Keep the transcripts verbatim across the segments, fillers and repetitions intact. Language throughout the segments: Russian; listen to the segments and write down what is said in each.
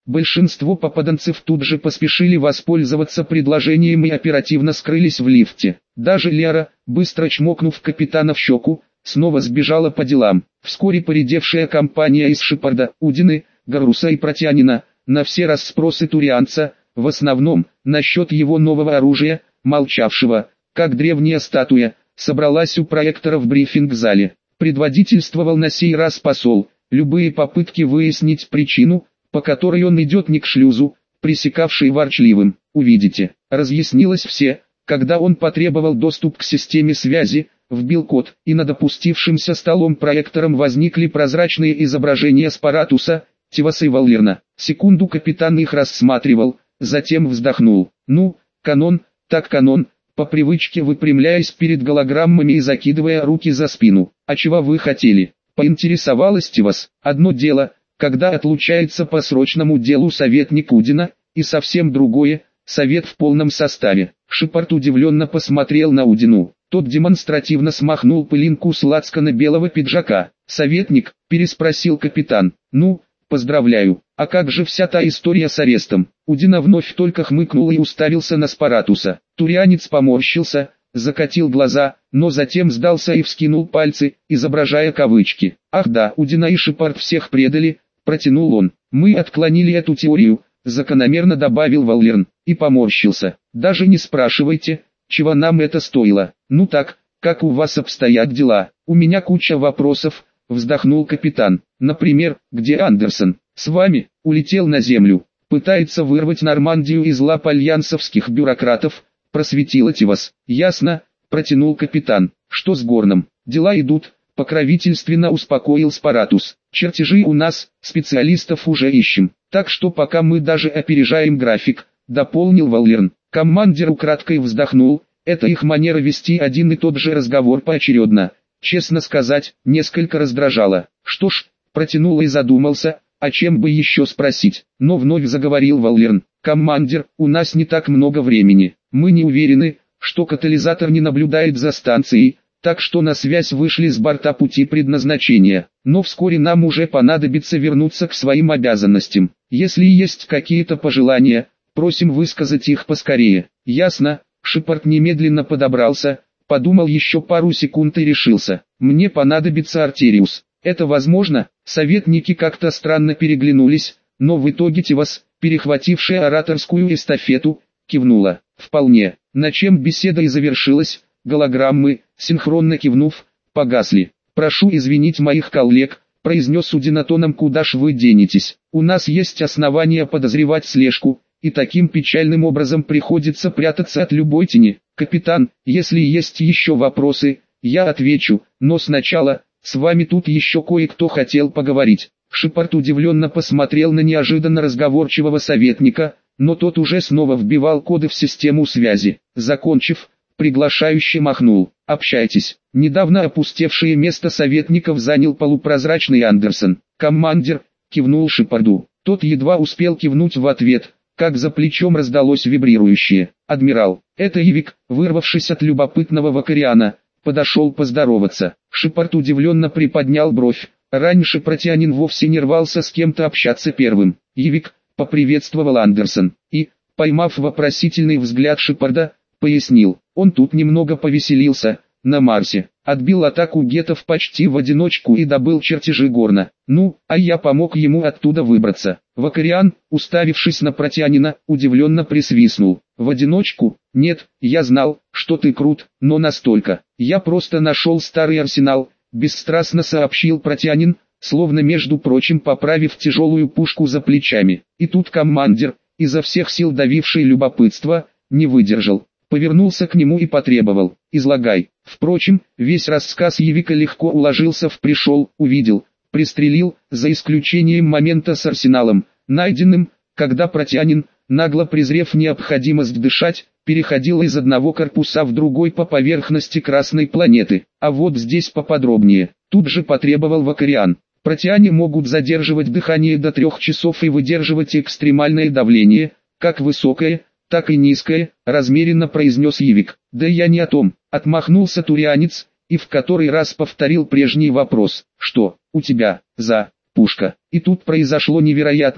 Большинство попаданцев тут же поспешили воспользоваться предложением и оперативно скрылись в лифте. Даже Лера, быстро чмокнув капитана в щеку, снова сбежала по делам. Вскоре поредевшая компания из Шепарда, Удины, Гаруса и Протянина, на все расспросы турианца, в основном, насчет его нового оружия, молчавшего, как древняя статуя, собралась у проектора в брифинг-зале. Предводительствовал на сей раз посол. Любые попытки выяснить причину, по которой он идет не к шлюзу, пресекавший ворчливым, увидите, разъяснилось все, когда он потребовал доступ к системе связи, вбил код, и над опустившимся столом проектором возникли прозрачные изображения Спаратуса, Тиваса и Валлерна. Секунду капитан их рассматривал, затем вздохнул. Ну, канон, так канон, по привычке выпрямляясь перед голограммами и закидывая руки за спину. А чего вы хотели? Поинтересовалась Тивас. Одно дело, когда отлучается по срочному делу советник Удина, и совсем другое, совет в полном составе. Шепард удивленно посмотрел на Удину. Тот демонстративно смахнул пылинку с лацкана белого пиджака. «Советник?» – переспросил капитан. «Ну, поздравляю. А как же вся та история с арестом?» Удина вновь только хмыкнул и уставился на Спаратуса. Турианец поморщился, закатил глаза, но затем сдался и вскинул пальцы, изображая кавычки. «Ах да, Удина и Шепард всех предали», – протянул он. «Мы отклонили эту теорию», – закономерно добавил Валлерн, и поморщился. «Даже не спрашивайте, чего нам это стоило. Ну так, как у вас обстоят дела? У меня куча вопросов», – вздохнул капитан. «Например, где Андерсон? С вами? Улетел на землю. Пытается вырвать Нормандию из лап альянсовских бюрократов», – просветила Тивас. «Ясно», – протянул капитан. «Что с Горном? Дела идут», – покровительственно успокоил Спаратус. «Чертежи у нас, специалистов уже ищем. Так что пока мы даже опережаем график», – дополнил Валлерн. Командир украдкой вздохнул. Это их манера вести один и тот же разговор поочередно. Честно сказать, несколько раздражало. «Что ж», – протянул и задумался, а чем бы еще спросить. Но вновь заговорил Валлерн. «Командир, у нас не так много времени. Мы не уверены, что катализатор не наблюдает за станцией, так что на связь вышли с борта пути предназначения. Но вскоре нам уже понадобится вернуться к своим обязанностям. Если есть какие-то пожелания, просим высказать их поскорее». «Ясно». Шепард немедленно подобрался, подумал еще пару секунд и решился. «Мне понадобится Артериус. Это возможно?» Советники как-то странно переглянулись, но в итоге Тивас, перехватившая ораторскую эстафету, кивнула. «Вполне». На чем беседа и завершилась. Голограммы, синхронно кивнув, погасли. «Прошу извинить моих коллег», — произнес Удинатоном. «Куда ж вы денетесь? У нас есть основания подозревать слежку, и таким печальным образом приходится прятаться от любой тени. Капитан, если есть еще вопросы, я отвечу, но сначала, с вами тут еще кое-кто хотел поговорить». Шепард удивленно посмотрел на неожиданно разговорчивого советника, но тот уже снова вбивал коды в систему связи. Закончив, приглашающе махнул. «Общайтесь». Недавно опустевшее место советников занял полупрозрачный Андерсон. «Командир», — кивнул Шепарду. Тот едва успел кивнуть в ответ, как за плечом раздалось вибрирующее. «Адмирал». Это Ивик, вырвавшись от любопытного вакариана, подошел поздороваться. Шепард удивленно приподнял бровь. Раньше Протянин вовсе не рвался с кем-то общаться первым. «Ивик», — поприветствовал Андерсон, и, поймав вопросительный взгляд Шепарда, пояснил. «Он тут немного повеселился, на Марсе. Отбил атаку геттов почти в одиночку и добыл чертежи Горна. Ну, а я помог ему оттуда выбраться». Вакариан, уставившись на Протянина, удивленно присвистнул. «В одиночку? Нет, я знал, что ты крут, но настолько. Я просто нашел старый арсенал», — бесстрастно сообщил Протянин, словно между прочим поправив тяжелую пушку за плечами. И тут командир, изо всех сил давивший любопытство, не выдержал. Повернулся к нему и потребовал: «Излагай». Впрочем, весь рассказ Евика легко уложился в «пришел, увидел, пристрелил», за исключением момента с арсеналом, найденным, когда Протянин, нагло презрев необходимость дышать, переходил из одного корпуса в другой по поверхности Красной планеты. А вот здесь поподробнее. Тут же потребовал Вакариан. Протяне могут задерживать дыхание до трех часов и выдерживать экстремальное давление, как высокое, так и низкое, размеренно произнес Евик. «Да я не о том», — отмахнулся турианец, и в который раз повторил прежний вопрос. «Что, у тебя, за, пушка?» И тут произошло невероятное.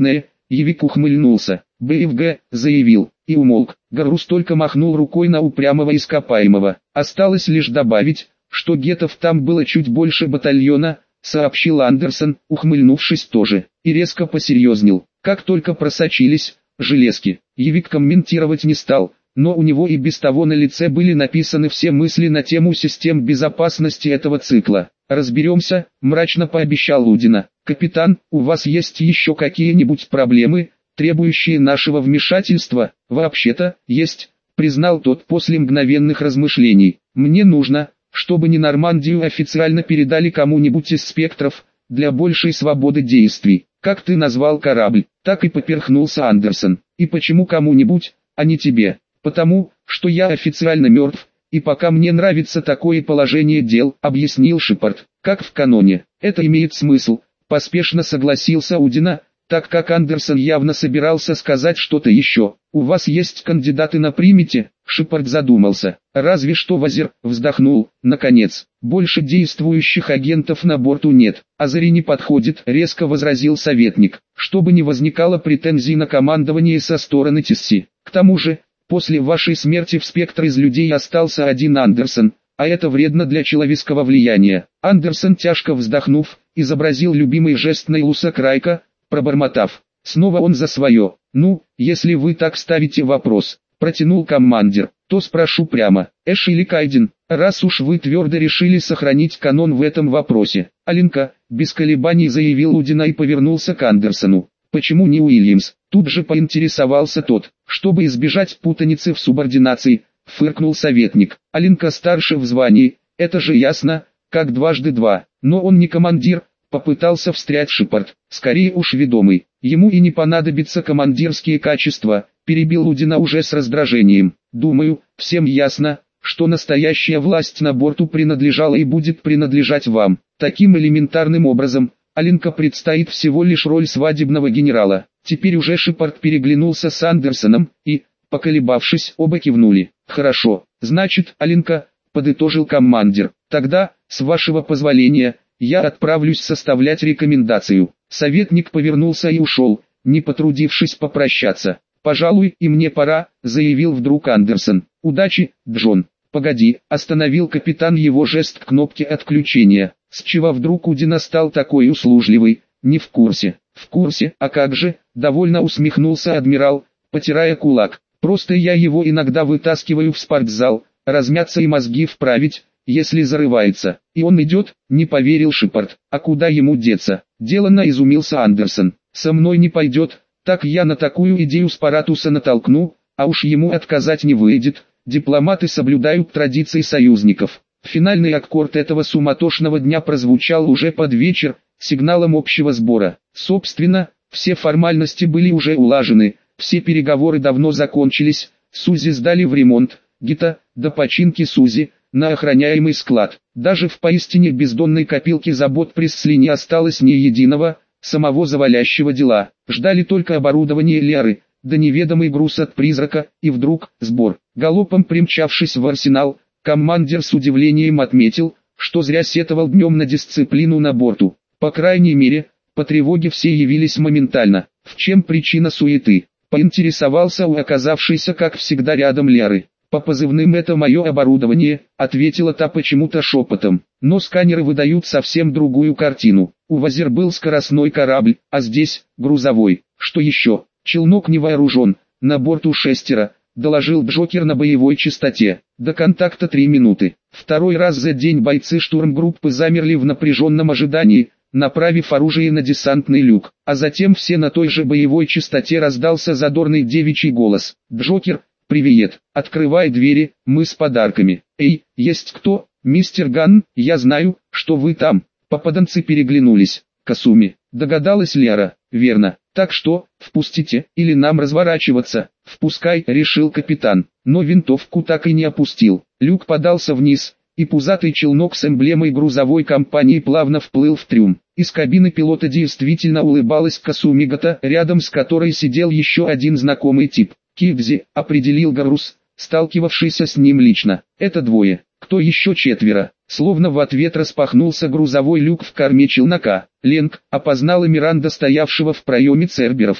Явик ухмыльнулся. БФГ, заявил, и умолк. Гаррус только махнул рукой на упрямого ископаемого. Осталось лишь добавить, что гетов там было чуть больше батальона, сообщил Андерсон, ухмыльнувшись тоже, и резко посерьезнел. Как только просочились железки, Явик комментировать не стал, но у него и без того на лице были написаны все мысли на тему систем безопасности этого цикла. «Разберемся», — мрачно пообещал Лудина. «Капитан, у вас есть еще какие-нибудь проблемы, требующие нашего вмешательства?» «Вообще-то, есть», — признал тот после мгновенных размышлений. «Мне нужно, чтобы не Нормандию официально передали кому-нибудь из спектров, для большей свободы действий. Как ты назвал корабль?» Так и поперхнулся Андерсон. «И почему кому-нибудь, а не тебе?» «Потому, что я официально мертв, и пока мне нравится такое положение дел», — объяснил Шепард. «Как в каноне. Это имеет смысл», — поспешно согласился Удина, так как Андерсон явно собирался сказать что-то еще. «У вас есть кандидаты на примете?» Шепард задумался. «Разве что Вазер», вздохнул, наконец. «Больше действующих агентов на борту нет». «Азари не подходит», резко возразил советник, чтобы не возникало претензий на командование со стороны Тисси. «К тому же, после вашей смерти в спектр из людей остался один Андерсон, а это вредно для человеческого влияния». Андерсон, тяжко вздохнув, изобразил любимый жест Нейлуса Крайка, пробормотав. Снова он за свое. «Ну, если вы так ставите вопрос», — протянул командир, — «то спрошу прямо, Эш или Кайден, раз уж вы твердо решили сохранить канон в этом вопросе». Алинка, без колебаний заявил Удина и повернулся к Андерсону. «Почему не Уильямс?» Тут же поинтересовался тот. «Чтобы избежать путаницы в субординации», — фыркнул советник. «Алинка старше в звании, это же ясно, как дважды два. Но он не командир», — попытался встрять Шепард. «Скорее уж ведомый. Ему и не понадобятся командирские качества», — перебил Удина уже с раздражением. «Думаю, всем ясно, что настоящая власть на борту принадлежала и будет принадлежать вам. Таким элементарным образом, Алинка предстоит всего лишь роль свадебного генерала». Теперь уже Шепард переглянулся с Андерсоном, и, поколебавшись, оба кивнули. «Хорошо, значит, Алинка», — подытожил командир. «Тогда, с вашего позволения, я отправлюсь составлять рекомендацию». Советник повернулся и ушел, не потрудившись попрощаться. «Пожалуй, и мне пора», — заявил вдруг Андерсон. «Удачи, Джон». «Погоди», — остановил капитан его жест к кнопке отключения. С чего вдруг Удина стал такой услужливый? «Не в курсе». «В курсе, а как же?» — довольно усмехнулся адмирал, потирая кулак. «Просто я его иногда вытаскиваю в спортзал, размяться и мозги вправить, если зарывается». «И он идет?» — не поверил Шепард. «А куда ему деться?» — деланно изумился Андерсон. «Со мной не пойдет, так я на такую идею Спаратуса натолкну, а уж ему отказать не выйдет». Дипломаты соблюдают традиции союзников. Финальный аккорд этого суматошного дня прозвучал уже под вечер, сигналом общего сбора. Собственно, все формальности были уже улажены, все переговоры давно закончились, Сузи сдали в ремонт, Гита, до починки Сузи, на охраняемый склад. Даже в поистине бездонной копилке забот Пресли не осталось ни единого, самого завалящего дела. Ждали только оборудование Леры, да неведомый груз от призрака, и вдруг, сбор. Галопом примчавшись в арсенал, командир с удивлением отметил, что зря сетовал днем на дисциплину на борту. По крайней мере, по тревоге все явились моментально. В чем причина суеты? Поинтересовался у оказавшейся как всегда рядом Леры. «По позывным это мое оборудование», — ответила та почему-то шепотом. «Но сканеры выдают совсем другую картину. У Вазер был скоростной корабль, а здесь — грузовой. Что еще? Челнок не вооружен, на борту шестеро», — доложил Джокер на боевой частоте. «До контакта три минуты». Второй раз за день бойцы штурмгруппы замерли в напряженном ожидании, направив оружие на десантный люк. А затем все на той же боевой частоте раздался задорный девичий голос. «Джокер, привет, открывай двери, мы с подарками». «Эй, есть кто?» «Мистер Ганн, я знаю, что вы там». Попаданцы переглянулись. «Касуми», догадалась Лера. «Верно. Так что, впустите, или нам разворачиваться?» «Впускай», решил капитан, но винтовку так и не опустил. Люк подался вниз, и пузатый челнок с эмблемой грузовой компании плавно вплыл в трюм. Из кабины пилота действительно улыбалась Касуми Гата, рядом с которой сидел еще один знакомый тип. «Кибзи», определил Гаррус, сталкивавшийся с ним лично. «Это двое. Кто еще четверо?» Словно в ответ распахнулся грузовой люк в корме челнока. Ленг опознала Миранда, стоявшего в проеме церберовца.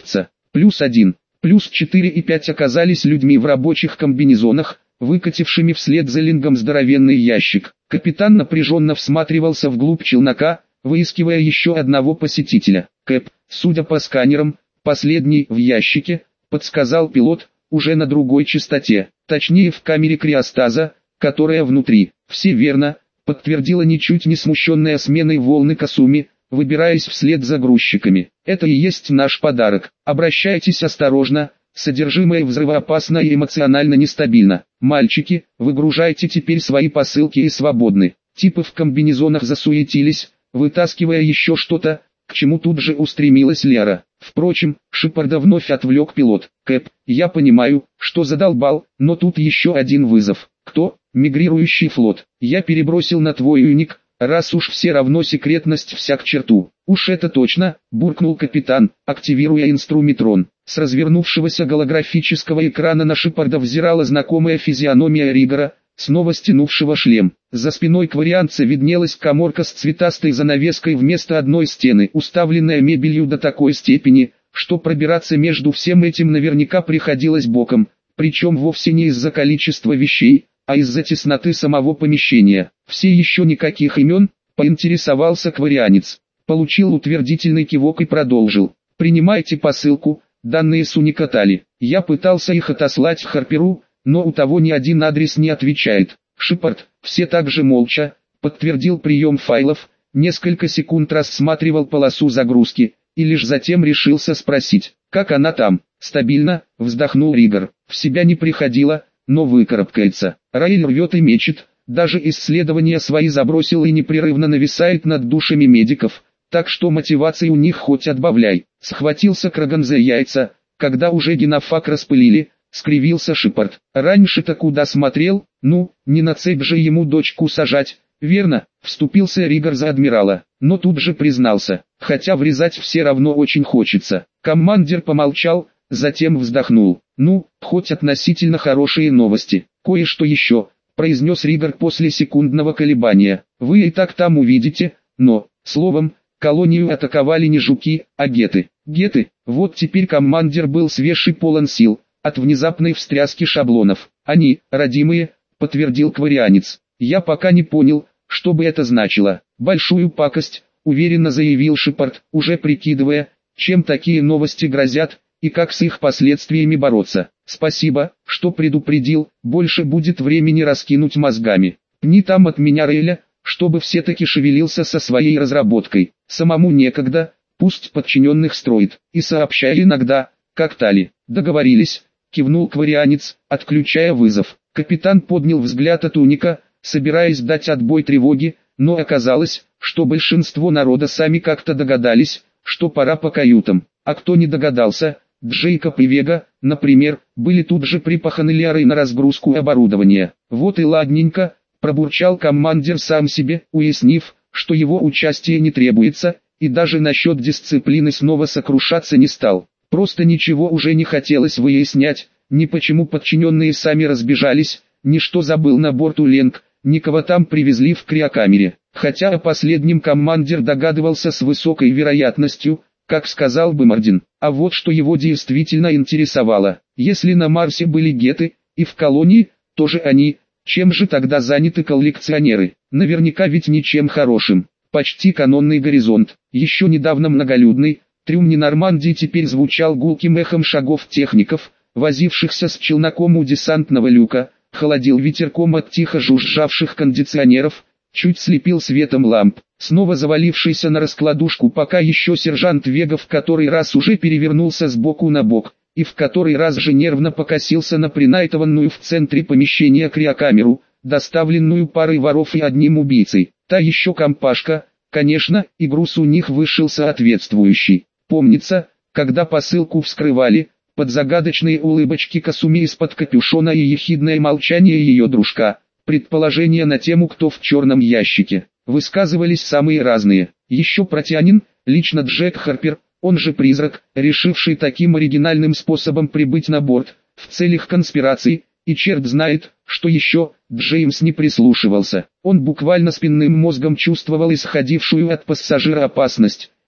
плюс один, плюс четыре и пять оказались людьми в рабочих комбинезонах, выкатившими вслед за Лингом здоровенный ящик. Капитан напряженно всматривался вглубь челнока, выискивая еще одного посетителя. Кэп, судя по сканерам, последний в ящике, подсказал пилот, уже на другой частоте, точнее в камере криостаза, которая внутри. Все верно, подтвердила ничуть не смущенная сменой волны Касуми, выбираясь вслед за грузчиками. Это и есть наш подарок. Обращайтесь осторожно, содержимое взрывоопасно и эмоционально нестабильно. Мальчики, выгружайте теперь свои посылки и свободны. Типы в комбинезонах засуетились, вытаскивая еще что-то, к чему тут же устремилась Лера. Впрочем, Шепарда вновь отвлек пилот. Кэп, я понимаю, что задолбал, но тут еще один вызов. Кто? Мигрирующий флот. Я перебросил на твой уник, раз уж все равно секретность вся к черту. Уж это точно, буркнул капитан, активируя инструмитрон. С развернувшегося голографического экрана на Шепарда взирала знакомая физиономия Ригора, снова стянувшего шлем. За спиной кварианца виднелась каморка с цветастой занавеской вместо одной стены, уставленная мебелью до такой степени, что пробираться между всем этим наверняка приходилось боком, причем вовсе не из-за количества вещей, а из-за тесноты самого помещения. Все еще никаких имен, поинтересовался кварианец. Получил утвердительный кивок и продолжил. Принимайте посылку, данные с уникатали. Я пытался их отослать Харперу, но у того ни один адрес не отвечает. Шепард, все так же молча, подтвердил прием файлов, несколько секунд рассматривал полосу загрузки, и лишь затем решился спросить, как она там. Стабильно, вздохнул Ригор. В себя не приходила, но выкарабкается. Раэль рвет и мечет, даже исследования свои забросил и непрерывно нависает над душами медиков, так что мотивации у них хоть отбавляй. Схватился Краган за яйца, когда уже генофак распылили, скривился Шепард. Раньше-то куда смотрел, ну, не на цепь же ему дочку сажать, верно? Вступился Ригор за адмирала, но тут же признался, хотя врезать все равно очень хочется. Командир помолчал, затем вздохнул. Ну, хоть относительно хорошие новости. Кое-что еще, произнес Ригор после секундного колебания. Вы и так там увидите, но, словом, колонию атаковали не жуки, а геты. Геты, вот теперь командир был свеж и полон сил, от внезапной встряски шаблонов. Они, родимые, подтвердил кварианец. Я пока не понял, что бы это значило. Большую пакость, уверенно заявил Шепард, уже прикидывая, чем такие новости грозят, и как с их последствиями бороться. Спасибо, что предупредил, больше будет времени раскинуть мозгами. Пни там от меня Рейля, чтобы все-таки шевелился со своей разработкой. Самому некогда, пусть подчиненных строит, и сообщай иногда, как Тали. Договорились, кивнул кварианец, отключая вызов. Капитан поднял взгляд от уника, собираясь дать отбой тревоге, но оказалось, что большинство народа сами как-то догадались, что пора по каютам. А кто не догадался, Джейкоб и Вега, например, были тут же припаханы Лярой на разгрузку оборудования. Вот и ладненько, пробурчал командир сам себе, уяснив, что его участие не требуется, и даже насчет дисциплины снова сокрушаться не стал. Просто ничего уже не хотелось выяснять, ни почему подчиненные сами разбежались, ни что забыл на борту Ленг, ни кого там привезли в криокамере. Хотя о последнем командир догадывался с высокой вероятностью, как сказал бы Мардин. А вот что его действительно интересовало. Если на Марсе были геты, и в колонии, тоже они, чем же тогда заняты коллекционеры? Наверняка ведь ничем хорошим. Почти канонный горизонт, еще недавно многолюдный, трюм Нормандии теперь звучал гулким эхом шагов техников, возившихся с челноком у десантного люка, холодил ветерком от тихо жужжавших кондиционеров, чуть слепил светом ламп. Снова завалившийся на раскладушку пока еще сержант Вега в который раз уже перевернулся с боку на бок, и в который раз же нервно покосился на принайтованную в центре помещения криокамеру, доставленную парой воров и одним убийцей. Та еще компашка, конечно, и груз у них вышел соответствующий. Помнится, когда посылку вскрывали, под загадочные улыбочки Касуми из-под капюшона и ехидное молчание ее дружка, предположения на тему «кто в черном ящике» высказывались самые разные. Еще протянин, лично Джек Харпер, он же призрак, решивший таким оригинальным способом прибыть на борт, в целях конспирации, и черт знает, что еще, Джеймс не прислушивался. Он буквально спинным мозгом чувствовал исходившую от пассажира опасность,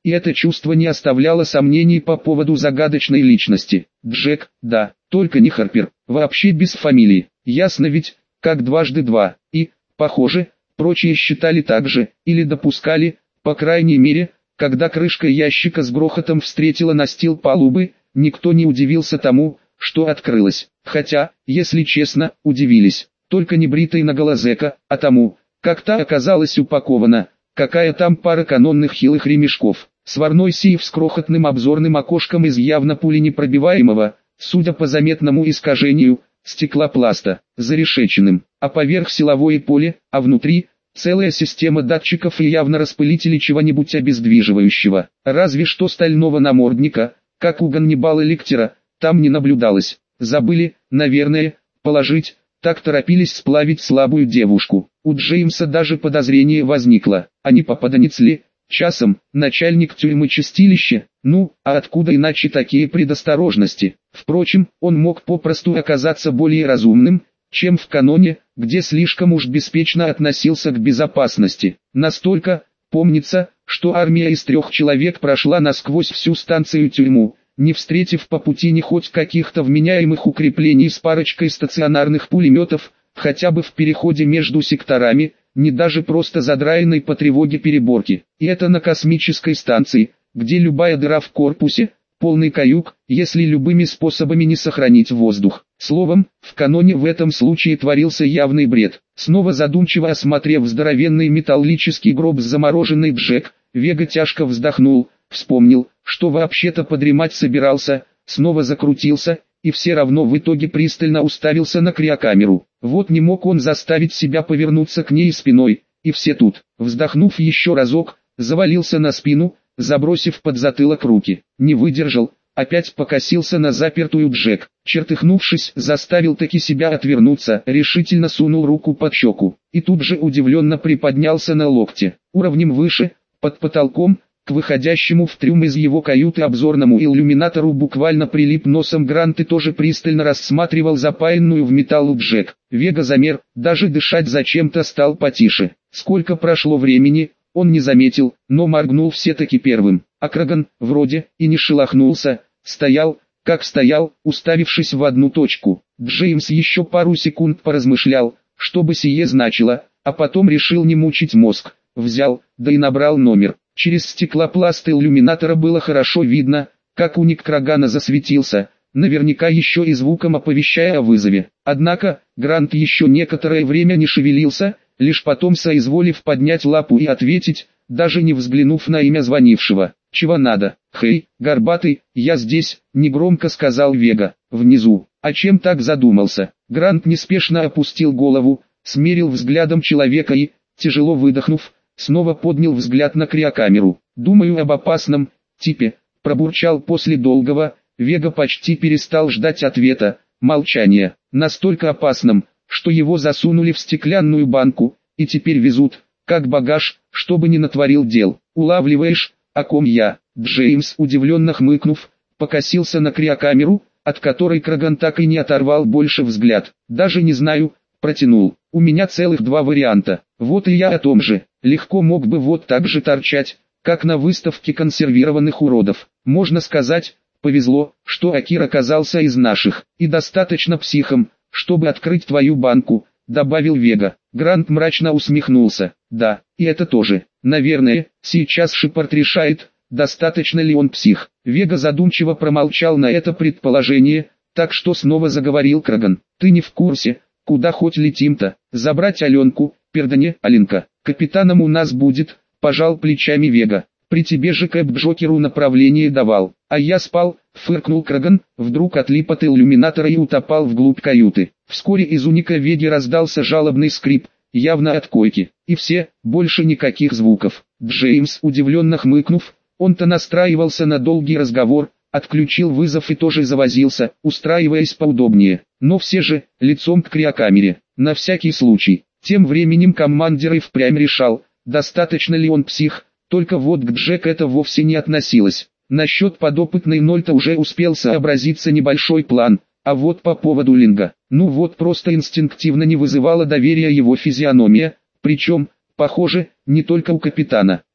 и это чувство не оставляло сомнений по поводу загадочной личности. Джек, да, только не Харпер, вообще без фамилии, ясно ведь, как дважды два, и, похоже, прочие считали так же, или допускали, по крайней мере, когда крышка ящика с грохотом встретила настил палубы, никто не удивился тому, что открылось, хотя, если честно, удивились, только не бритой наголо зэка, а тому, как та оказалась упакована, какая там пара канонных хилых ремешков, сварной сейф с крохотным обзорным окошком из явно пуленепробиваемого, судя по заметному искажению, стеклопласта, зарешеченным, а поверх силовое поле, а внутри целая система датчиков и явно распылители чего-нибудь обездвиживающего. Разве что стального намордника, как у Ганнибала Лектера, там не наблюдалось. Забыли, наверное, положить, так торопились сплавить слабую девушку. У Джеймса даже подозрение возникло, а не попаданец ли? Часом, начальник тюрьмы чистилища, ну, а откуда иначе такие предосторожности? Впрочем, он мог попросту оказаться более разумным, чем в каноне, где слишком уж беспечно относился к безопасности. Настолько, помнится, что армия из трех человек прошла насквозь всю станцию-тюрьму, не встретив по пути ни хоть каких-то вменяемых укреплений с парочкой стационарных пулеметов, хотя бы в переходе между секторами, не даже просто задраенной по тревоге переборки. И это на космической станции, где любая дыра в корпусе, полный каюк, если любыми способами не сохранить воздух. Словом, в каноне в этом случае творился явный бред. Снова задумчиво осмотрев здоровенный металлический гроб с замороженной Джек, Вега тяжко вздохнул, вспомнил, что вообще-то подремать собирался, снова закрутился, и все равно в итоге пристально уставился на криокамеру. Вот не мог он заставить себя повернуться к ней спиной, и все тут, вздохнув еще разок, завалился на спину, забросив под затылок руки. Не выдержал, опять покосился на запертую Джек. Чертыхнувшись, заставил таки себя отвернуться, решительно сунул руку под щеку, и тут же удивленно приподнялся на локте. Уровнем выше, под потолком, к выходящему в трюм из его каюты обзорному иллюминатору буквально прилип носом Грант и тоже пристально рассматривал запаянную в металлу Джек. Вега замер, даже дышать зачем-то стал потише. Сколько прошло времени, он не заметил, но моргнул все-таки первым. А Краган, вроде, и не шелохнулся, стоял, как стоял, уставившись в одну точку. Джеймс еще пару секунд поразмышлял, что бы сие значило, а потом решил не мучить мозг. Взял, да и набрал номер. Через стеклопласт иллюминатора было хорошо видно, как уник Крагана засветился, наверняка еще и звуком оповещая о вызове. Однако, Грант еще некоторое время не шевелился, лишь потом соизволив поднять лапу и ответить, даже не взглянув на имя звонившего. «Чего надо?» «Хей, горбатый, я здесь», — негромко сказал Вега. «Внизу». «А чем так задумался?» Грант неспешно опустил голову, смерил взглядом человека и, тяжело выдохнув, снова поднял взгляд на криокамеру. «Думаю об опасном типе», — пробурчал после долгого. Вега почти перестал ждать ответа. Молчание. Настолько опасным, что его засунули в стеклянную банку, и теперь везут, как багаж, чтобы не натворил дел. «Улавливаешь, о ком я?» Джеймс, удивленно хмыкнув, покосился на криокамеру, от которой Краган так и не оторвал больше взгляд. «Даже не знаю», — протянул. «У меня целых два варианта. Вот и я о том же. Легко мог бы вот так же торчать, как на выставке консервированных уродов. Можно сказать, повезло, что Акир оказался из наших, и достаточно психом, чтобы открыть твою банку», — добавил Вега. Грант мрачно усмехнулся. «Да, и это тоже. Наверное, сейчас Шепард решает, достаточно ли он псих». Вега задумчиво промолчал на это предположение, так что снова заговорил Краган. «Ты не в курсе, куда хоть летим-то? Забрать Аленку?» «Пердоне, Аленка, капитаном у нас будет», — пожал плечами Вега. «При тебе же Кэп Джокеру направление давал, а я спал», — фыркнул Краган, вдруг отлип от иллюминатора и утопал вглубь каюты. Вскоре из уника Веги раздался жалобный скрип, явно от койки, и все, больше никаких звуков. Джеймс, удивленно хмыкнув, он-то настраивался на долгий разговор, отключил вызов и тоже завозился, устраиваясь поудобнее, но все же, лицом к криокамере, на всякий случай. Тем временем командир и впрямь решал, достаточно ли он псих, только вот к Джек это вовсе не относилось. Насчет подопытной Нольта уже успел сообразиться небольшой план, а вот по поводу Линга, ну вот просто инстинктивно не вызывала доверия его физиономия, причем, похоже, не только у капитана.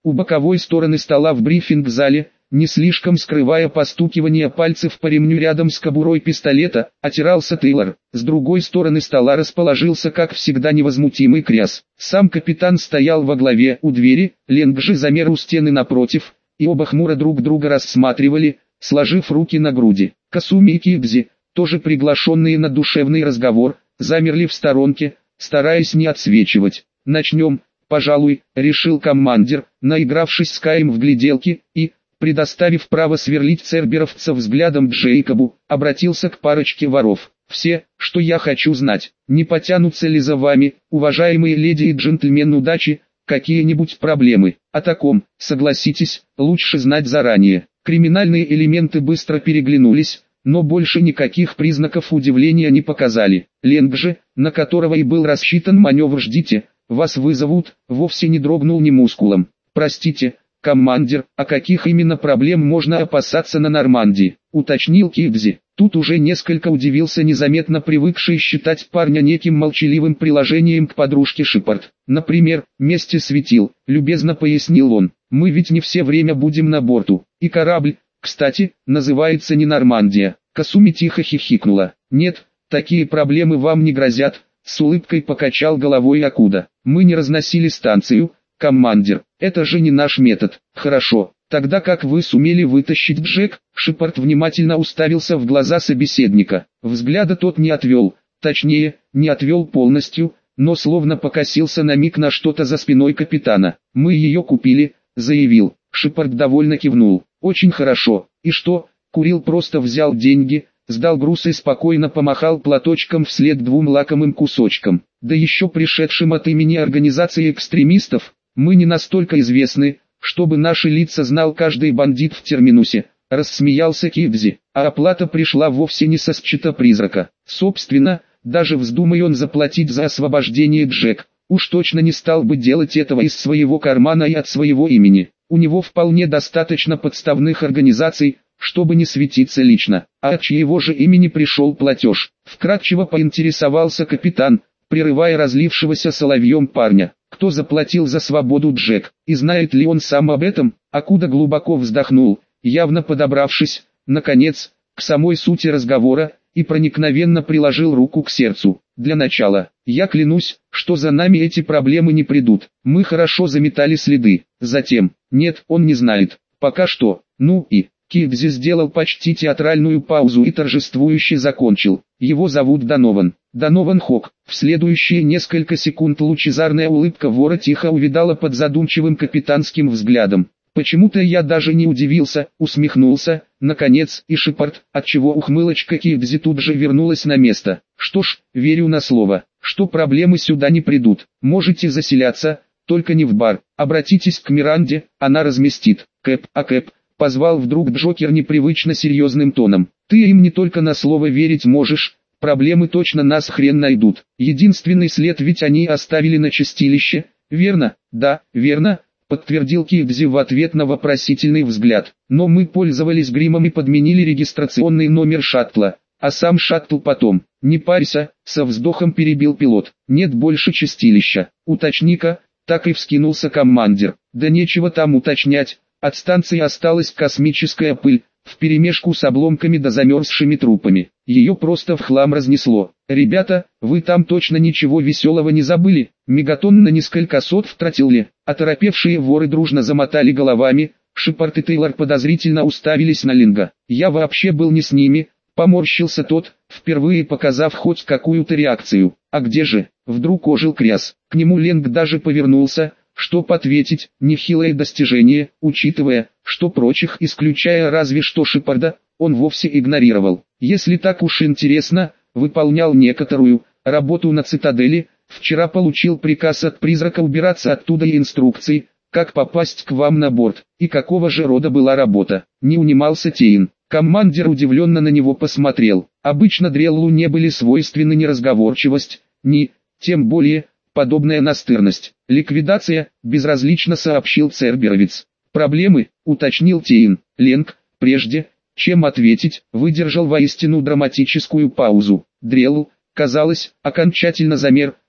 У боковой стороны стола в брифинг-зале, не слишком скрывая постукивание пальцев по ремню рядом с кобурой пистолета, отирался Тейлор. С другой стороны стола расположился, как всегда, невозмутимый Кряс. Сам капитан стоял во главе, у двери, Ленг же замер у стены напротив, и оба хмуро друг друга рассматривали, сложив руки на груди. Касуми и Кигзи, тоже приглашенные на душевный разговор, замерли в сторонке, стараясь не отсвечивать. «Начнем, пожалуй», — решил командир, наигравшись с Каем в гляделки, и, предоставив право сверлить церберовца взглядом Джейкобу, обратился к парочке воров. «Все, что я хочу знать, не потянутся ли за вами, уважаемые леди и джентльмены удачи, какие-нибудь проблемы? О таком, согласитесь, лучше знать заранее». Криминальные элементы быстро переглянулись, но больше никаких признаков удивления не показали. Ленг же, на которого и был рассчитан маневр «ждите, вас вызовут», вовсе не дрогнул ни мускулом. «Простите, командир, а каких именно проблем можно опасаться на Нормандии?» — уточнил Кигзи. Тут уже несколько удивился незаметно привыкший считать парня неким молчаливым приложением к подружке Шепард. «Например, месте светил», — любезно пояснил он. «Мы ведь не все время будем на борту. И корабль, кстати, называется не Нормандия». Касуми тихо хихикнула. «Нет, такие проблемы вам не грозят», — с улыбкой покачал головой Акуда. «Мы не разносили станцию, командир. Это же не наш метод». «Хорошо. Тогда как вы сумели вытащить Джек?» Шепард внимательно уставился в глаза собеседника. Взгляда тот не отвел, точнее, не отвел полностью, но словно покосился на миг на что-то за спиной капитана. «Мы ее купили», — заявил. Шепард довольно кивнул. «Очень хорошо. И что?» Курил просто взял деньги, сдал груз и спокойно помахал платочком вслед двум лакомым кусочкам. «Да еще пришедшим от имени организации экстремистов, мы не настолько известны, чтобы наши лица знал каждый бандит в терминусе», — рассмеялся Кигзи. «А оплата пришла вовсе не со счета призрака. Собственно, даже вздумай он заплатить за освобождение Джек, уж точно не стал бы делать этого из своего кармана и от своего имени. У него вполне достаточно подставных организаций, чтобы не светиться лично. А от чьего же имени пришел платеж?» Вкратчиво поинтересовался капитан, прерывая разлившегося соловьем парня. «Кто заплатил за свободу Джек, и знает ли он сам об этом?» Акуда глубоко вздохнул, явно подобравшись, наконец, к самой сути разговора, и проникновенно приложил руку к сердцу. «Для начала, я клянусь, что за нами эти проблемы не придут. Мы хорошо заметали следы. Затем, нет, он не знает. Пока что. Ну и...» Кигзи сделал почти театральную паузу и торжествующе закончил. «Его зовут Донован. Донован Хок». В следующие несколько секунд лучезарная улыбка вора тихо увидала под задумчивым капитанским взглядом. «Почему-то я даже не удивился», усмехнулся, наконец, и Шепард, отчего ухмылочка Кигзи тут же вернулась на место. «Что ж, верю на слово, что проблемы сюда не придут. Можете заселяться, только не в бар. Обратитесь к Миранде, она разместит». «Кэп, а Кэп», позвал вдруг Джокер непривычно серьезным тоном. «Ты им не только на слово верить можешь, проблемы точно нас хрен найдут. Единственный след ведь они оставили на чистилище, верно?» «Да, верно», подтвердил Кигзи в ответ на вопросительный взгляд. «Но мы пользовались гримом и подменили регистрационный номер шаттла, а сам шаттл потом». «Не парься», со вздохом перебил пилот. «Нет больше чистилища. Уточни-ка», так и вскинулся командир. «Да нечего там уточнять. От станции осталась космическая пыль, вперемешку с обломками да замерзшими трупами. Ее просто в хлам разнесло. Ребята, вы там точно ничего веселого не забыли?» Мегатон на несколько сот втратил ли? Оторопевшие воры дружно замотали головами, Шепард и Тейлор подозрительно уставились на Линга. «Я вообще был не с ними», поморщился тот, впервые показав хоть какую-то реакцию. «А где же?» Вдруг ожил Кряс. К нему Ленг даже повернулся, чтоб ответить, нехилое достижение, учитывая, что прочих, исключая разве что Шепарда, он вовсе игнорировал. «Если так уж интересно, выполнял некоторую работу на цитадели, вчера получил приказ от призрака убираться оттуда и инструкции, как попасть к вам на борт, и какого же рода была работа». Не унимался Тейн. Командир удивленно на него посмотрел. Обычно Дреллу не были свойственны ни разговорчивость, ни, тем более, подобная настырность. «Ликвидация», безразлично сообщил церберовец. «Проблемы», уточнил Тейн. Ленг, прежде, чем ответить, выдержал воистину драматическую паузу. Дрелл, казалось, окончательно замер,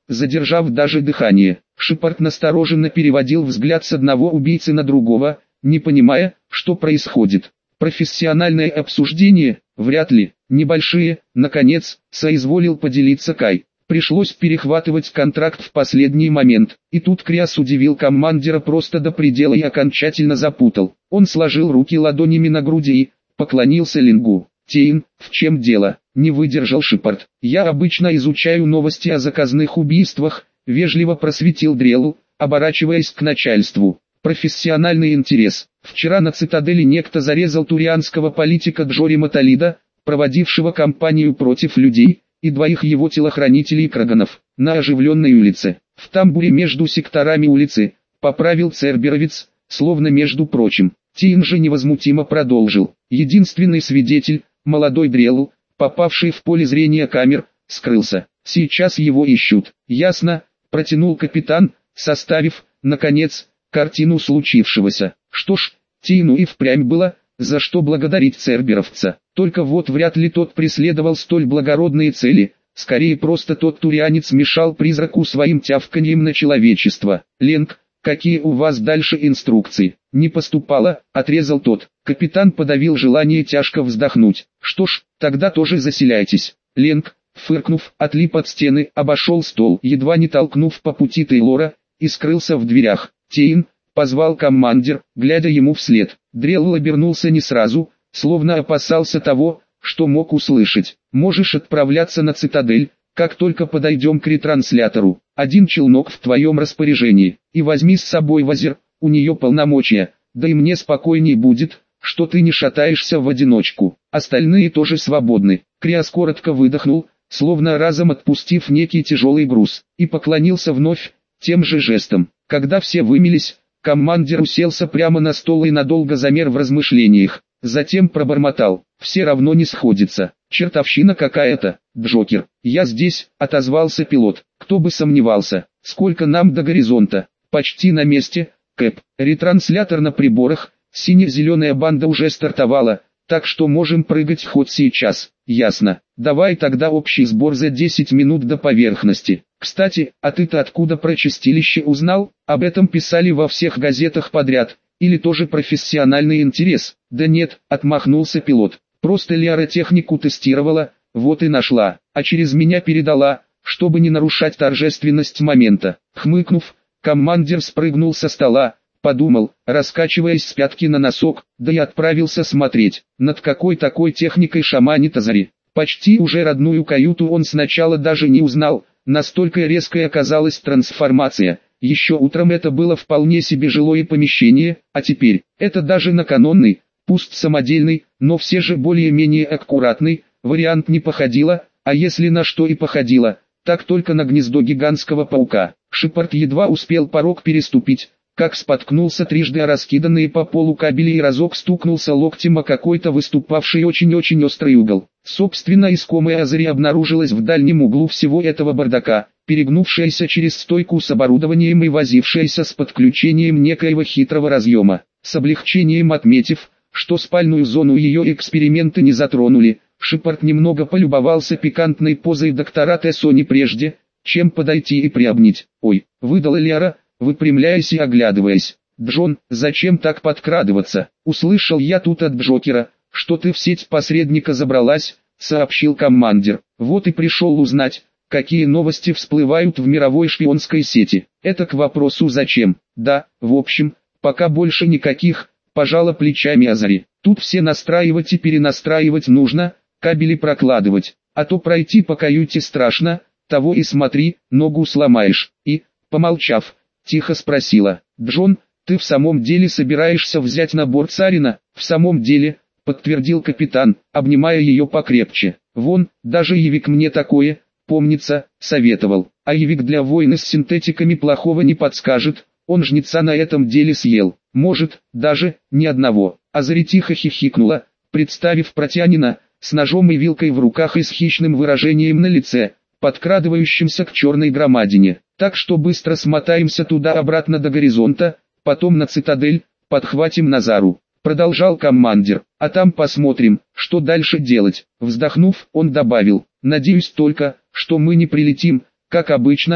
задержав даже дыхание. Шепард настороженно переводил взгляд с одного убийцы на другого, не понимая, что происходит. Профессиональное обсуждение? Вряд ли. Небольшие, наконец, соизволил поделиться Кай. Пришлось перехватывать контракт в последний момент. И тут Криас удивил командира просто до предела и окончательно запутал. Он сложил руки ладонями на груди и поклонился Лингу. «Тейн, в чем дело?» — не выдержал Шепард. «Я обычно изучаю новости о заказных убийствах», — вежливо просветил Дрелу, оборачиваясь к начальству. «Профессиональный интерес. Вчера на цитадели некто зарезал турианского политика Джори Маталида, проводившего кампанию против людей, и двоих его телохранителей Краганов, на оживленной улице. В тамбуре между секторами улицы», — поправил Церберовец, словно между прочим. Тейн же невозмутимо продолжил. «Единственный свидетель, молодой Дрелу, попавший в поле зрения камер, скрылся. Сейчас его ищут». «Ясно», — протянул капитан, составив, наконец, картину случившегося. Что ж, Тейну и впрямь было, за что благодарить церберовца. Только вот вряд ли тот преследовал столь благородные цели, скорее просто тот турианец мешал призраку своим тявканьем на человечество. «Ленг, какие у вас дальше инструкции?» «Не поступало», — отрезал тот. Капитан подавил желание тяжко вздохнуть. «Что ж, тогда тоже заселяйтесь». Ленг, фыркнув, отлип от стены, обошел стол, едва не толкнув по пути Тейлора, и скрылся в дверях. «Тейн», — позвал командир, глядя ему вслед. Дрелл обернулся не сразу, словно опасался того, что мог услышать. «Можешь отправляться на цитадель, как только подойдем к ретранслятору. Один челнок в твоем распоряжении. И возьми с собой Вазир, у нее полномочия, да и мне спокойней будет, что ты не шатаешься в одиночку. Остальные тоже свободны». Криас коротко выдохнул, словно разом отпустив некий тяжелый груз, и поклонился вновь, тем же жестом. Когда все вымелись, командир уселся прямо на стол и надолго замер в размышлениях. Затем пробормотал: «Все равно не сходится. Чертовщина какая-то, Джокер». «Я здесь», — отозвался пилот. «Кто бы сомневался. Сколько нам до горизонта?» «Почти на месте, Кэп. Ретранслятор на приборах, сине-зеленая банда уже стартовала, так что можем прыгать хоть сейчас». «Ясно. Давай тогда общий сбор за десять минут до поверхности. Кстати, а ты-то откуда про чистилище узнал? Об этом писали во всех газетах подряд. Или тоже профессиональный интерес?» «Да нет», — отмахнулся пилот. «Просто Лиара технику тестировала, вот и нашла, а через меня передала, чтобы не нарушать торжественность момента». Хмыкнув, командир спрыгнул со стола, подумал, раскачиваясь с пятки на носок, да и отправился смотреть, над какой такой техникой шаманит Азари. Почти уже родную каюту он сначала даже не узнал, настолько резкой оказалась трансформация. Еще утром это было вполне себе жилое помещение, а теперь, это даже на канонный, пусть самодельный, но все же более-менее аккуратный, вариант не походило, а если на что и походило, так только на гнездо гигантского паука. Шепард едва успел порог переступить, как споткнулся трижды о раскиданные по полу кабели и разок стукнулся локтем о какой-то выступавший очень-очень острый угол. Собственно, искомая Азари обнаружилась в дальнем углу всего этого бардака, перегнувшаяся через стойку с оборудованием и возившаяся с подключением некоего хитрого разъема. С облегчением отметив, что спальную зону ее эксперименты не затронули, Шепард немного полюбовался пикантной позой доктора Тессони прежде, чем подойти и приобнять. «Ой», — выдала Лиара, выпрямляясь и оглядываясь. «Джон, зачем так подкрадываться? Услышал я тут от Джокера, что ты в сеть посредника забралась», — сообщил командир. «Вот и пришел узнать, какие новости всплывают в мировой шпионской сети». «Это к вопросу зачем?» «Да, в общем, пока больше никаких», — пожала плечами Азари. «Тут все настраивать и перенастраивать нужно, кабели прокладывать, а то пройти по каюте страшно, того и смотри, ногу сломаешь». И, помолчав, тихо спросила: «Джон, ты в самом деле собираешься взять на борт Сарина?» «В самом деле», — подтвердил капитан, обнимая ее покрепче. «Вон, даже Евик мне такое, помнится, советовал. А Евик для войны с синтетиками плохого не подскажет, он жнеца на этом деле съел. Может, даже, ни одного». Азари тихо хихикнула, представив Протянина, с ножом и вилкой в руках и с хищным выражением на лице, подкрадывающимся к черной громадине. «Так что быстро смотаемся туда-обратно до горизонта, потом на цитадель, подхватим Назару», — продолжал командир, — «а там посмотрим, что дальше делать». Вздохнув, он добавил: «Надеюсь только, что мы не прилетим, как обычно,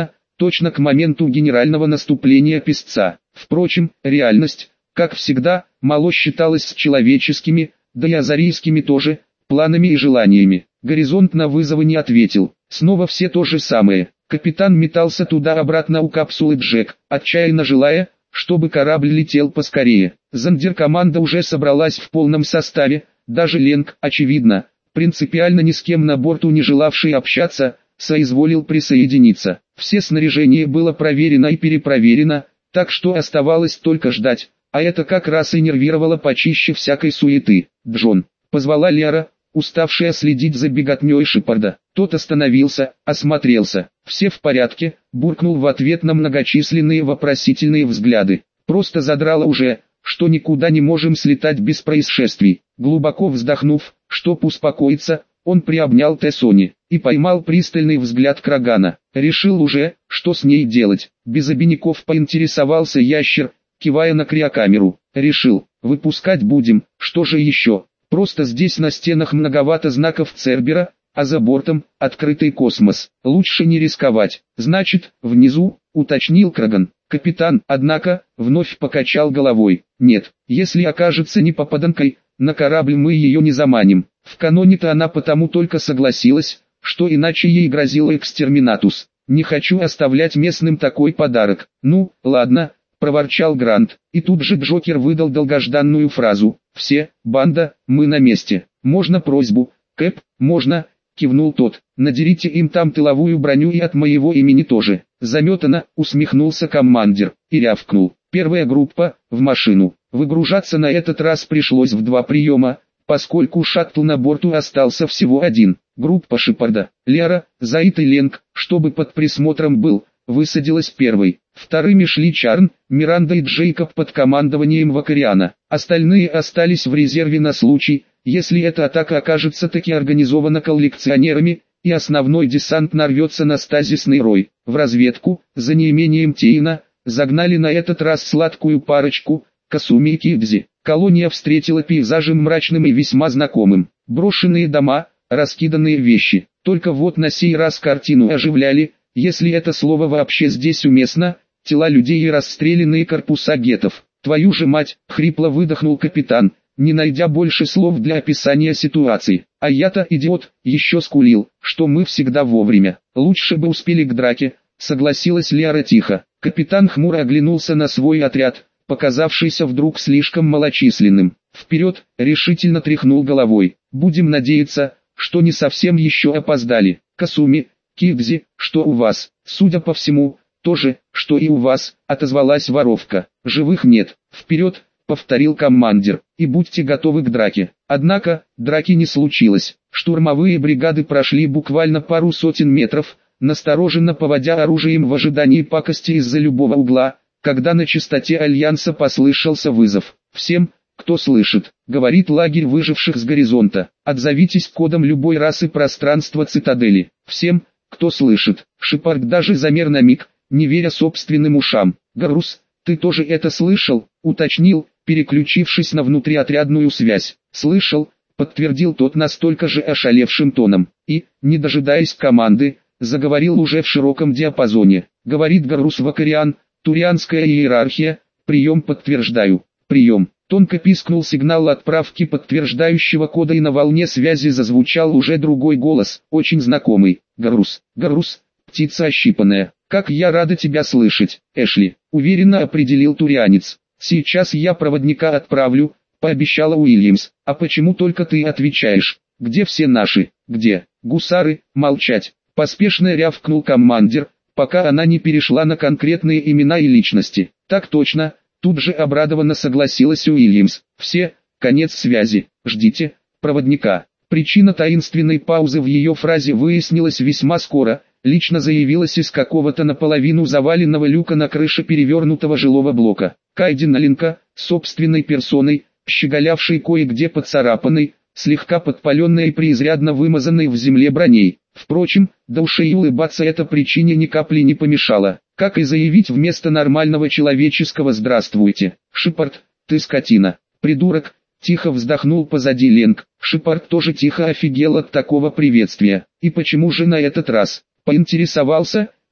точно к моменту генерального наступления песца. Впрочем, реальность, как всегда, мало считалась с человеческими, да и азарийскими тоже, планами и желаниями. Горизонт на вызовы не ответил. Снова все то же самое. Капитан метался туда-обратно у капсулы Джек, отчаянно желая, чтобы корабль летел поскорее. Зондеркоманда уже собралась в полном составе, даже Ленг, очевидно, принципиально ни с кем на борту не желавший общаться, соизволил присоединиться. Все снаряжение было проверено и перепроверено, так что оставалось только ждать, а это как раз и нервировало почище всякой суеты. «Джон», — позвала Лера, уставшая следить за беготней Шепарда. Тот остановился, осмотрелся. «Все в порядке», — буркнул в ответ на многочисленные вопросительные взгляды. «Просто задрало уже, что никуда не можем слетать без происшествий». Глубоко вздохнув, чтоб успокоиться, он приобнял Тессони и поймал пристальный взгляд Крагана. Решил уже, что с ней делать. Без обиняков поинтересовался ящер, кивая на криокамеру. Решил, выпускать будем, что же еще? Просто здесь на стенах многовато знаков Цербера, а за бортом открытый космос. Лучше не рисковать. Значит, внизу, уточнил Краган. Капитан, однако, вновь покачал головой. Нет, если окажется не попаданкой, на корабль мы ее не заманим. В каноне-то она потому только согласилась, что иначе ей грозил экстерминатус. Не хочу оставлять местным такой подарок. Ну, ладно, проворчал Грант. И тут же Джокер выдал долгожданную фразу. Все, банда, мы на месте. Можно просьбу? Кэп, можно, кивнул тот. Надерите им там тыловую броню и от моего имени тоже. Заметано, усмехнулся командир и рявкнул. Первая группа, в машину. Выгружаться на этот раз пришлось в два приема, поскольку шаттл на борту остался всего один. Группа Шепарда, Лера, Заид и Ленг, чтобы под присмотром был, высадилась первой. Вторыми шли Чарн, Миранда и Джейкоб под командованием Вакариана. Остальные остались в резерве на случай, если эта атака окажется таки организована коллекционерами, и основной десант нарвется на стазисный рой. В разведку, за неимением Тейна, загнали на этот раз сладкую парочку, Касуми и Кидзи. Колония встретила пейзажем мрачным и весьма знакомым. Брошенные дома, раскиданные вещи. Только вот на сей раз картину оживляли, если это слово вообще здесь уместно, тела людей и расстрелянные корпуса геттов. «Твою же мать!» — хрипло выдохнул капитан, не найдя больше слов для описания ситуации. «А я-то, идиот, еще скулил, что мы всегда вовремя. Лучше бы успели к драке», — согласилась Лера тихо. Капитан хмуро оглянулся на свой отряд, показавшийся вдруг слишком малочисленным. Вперед, решительно тряхнул головой. «Будем надеяться, что не совсем еще опоздали. Касуми, Кидзи, что у вас?» «Судя по всему, то же, что и у вас», — отозвалась воровка. «Живых нет. Вперед!» — повторил командир. «И будьте готовы к драке». Однако, драки не случилось. Штурмовые бригады прошли буквально пару сотен метров, настороженно поводя оружием в ожидании пакости из-за любого угла, когда на частоте Альянса послышался вызов. «Всем, кто слышит», — говорит лагерь выживших с горизонта, «отзовитесь кодом любой расы пространства цитадели». «Всем, кто слышит». Шепард даже замер на миг, не веря собственным ушам. «Гарус, ты тоже это слышал?» — уточнил, переключившись на внутриотрядную связь. «Слышал», — подтвердил тот настолько же ошалевшим тоном, и, не дожидаясь команды, заговорил уже в широком диапазоне. Говорит Гарус Вакариан, «Турианская иерархия, прием подтверждаю». «Прием». Тонко пискнул сигнал отправки подтверждающего кода, и на волне связи зазвучал уже другой голос, очень знакомый. «Гарус, Гарус, птица ощипанная, как я рада тебя слышать, Эшли», — уверенно определил турианец. «Сейчас я проводника отправлю», — пообещала Уильямс. «А почему только ты отвечаешь? Где все наши? Где? Гусары?» «Молчать», — поспешно рявкнул командир, пока она не перешла на конкретные имена и личности. «Так точно», — тут же обрадованно согласилась Уильямс. «Все, конец связи, ждите проводника». Причина таинственной паузы в ее фразе выяснилась весьма скоро. Лично заявилась из какого-то наполовину заваленного люка на крыше перевернутого жилого блока. Кайден Алинка, собственной персоной, щеголявшей кое-где поцарапанной, слегка подпаленной и преизрядно вымазанной в земле броней. Впрочем, до ушей улыбаться эта причине ни капли не помешала. Как и заявить вместо нормального человеческого «здравствуйте». «Шепард, ты скотина, придурок», — тихо вздохнул позади Ленг. Шепард тоже тихо офигел от такого приветствия. И почему же на этот раз? Поинтересовался,